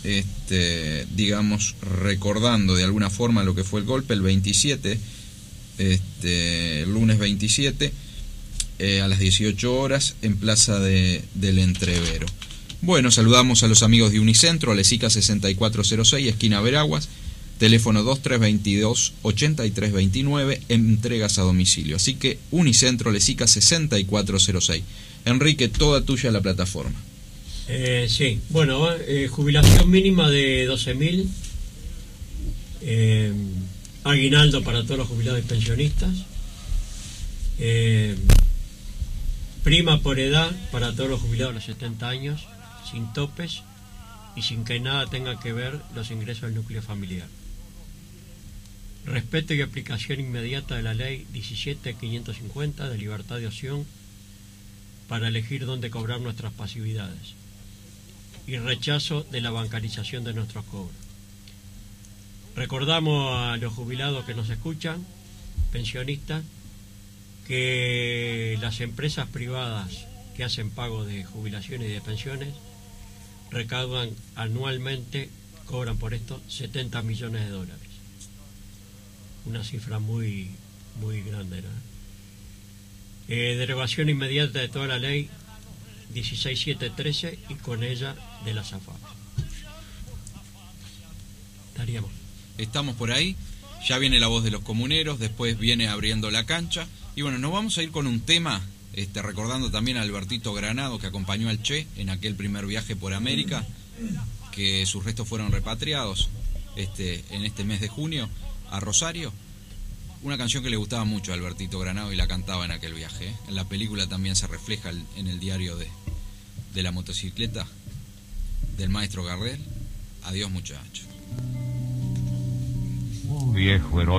este, digamos, recordando de alguna forma lo que fue el golpe el veintisiete, este, el lunes veintisiete, eh, a las dieciocho horas en Plaza de, del Entrevero. Bueno, saludamos a los amigos de Unicentro, Lesica sesenta y cuatro cero seis, esquina Veraguas, teléfono dos tres veintidós, ochenta y tres veintinueve, entregas a domicilio. Así que Unicentro, Lesica sesenta y cuatro cero seis. Enrique, toda tuya la plataforma. Eh, sí, bueno, eh, jubilación mínima de doce mil, eh, aguinaldo para todos los jubilados y pensionistas, eh, prima por edad para todos los jubilados de los setenta años, sin topes y sin que nada tenga que ver los ingresos del núcleo familiar. Respeto y aplicación inmediata de la ley diecisiete mil quinientos cincuenta de libertad de opción para elegir dónde cobrar nuestras pasividades, y rechazo de la bancarización de nuestros cobros. Recordamos a los jubilados que nos escuchan, pensionistas, que las empresas privadas que hacen pago de jubilaciones y de pensiones recaudan anualmente, cobran por esto setenta millones de dólares. Una cifra muy, muy grande, ¿no? Eh, derogación inmediata de toda la ley dieciséis mil setecientos trece y con ella de las A F A P. Estaríamos. Estamos por ahí, ya viene la voz de los comuneros, después viene abriendo la cancha, y bueno, nos vamos a ir con un tema este, recordando también a Albertito Granado, que acompañó al Che en aquel primer viaje por América, que sus restos fueron repatriados este, en este mes de junio a Rosario. Una canción que le gustaba mucho a Albertito Granado y la cantaba en aquel viaje, ¿eh? En la película también se refleja el, en el diario de, de la motocicleta del maestro Gardel. Adiós, muchachos. Un viejo heroico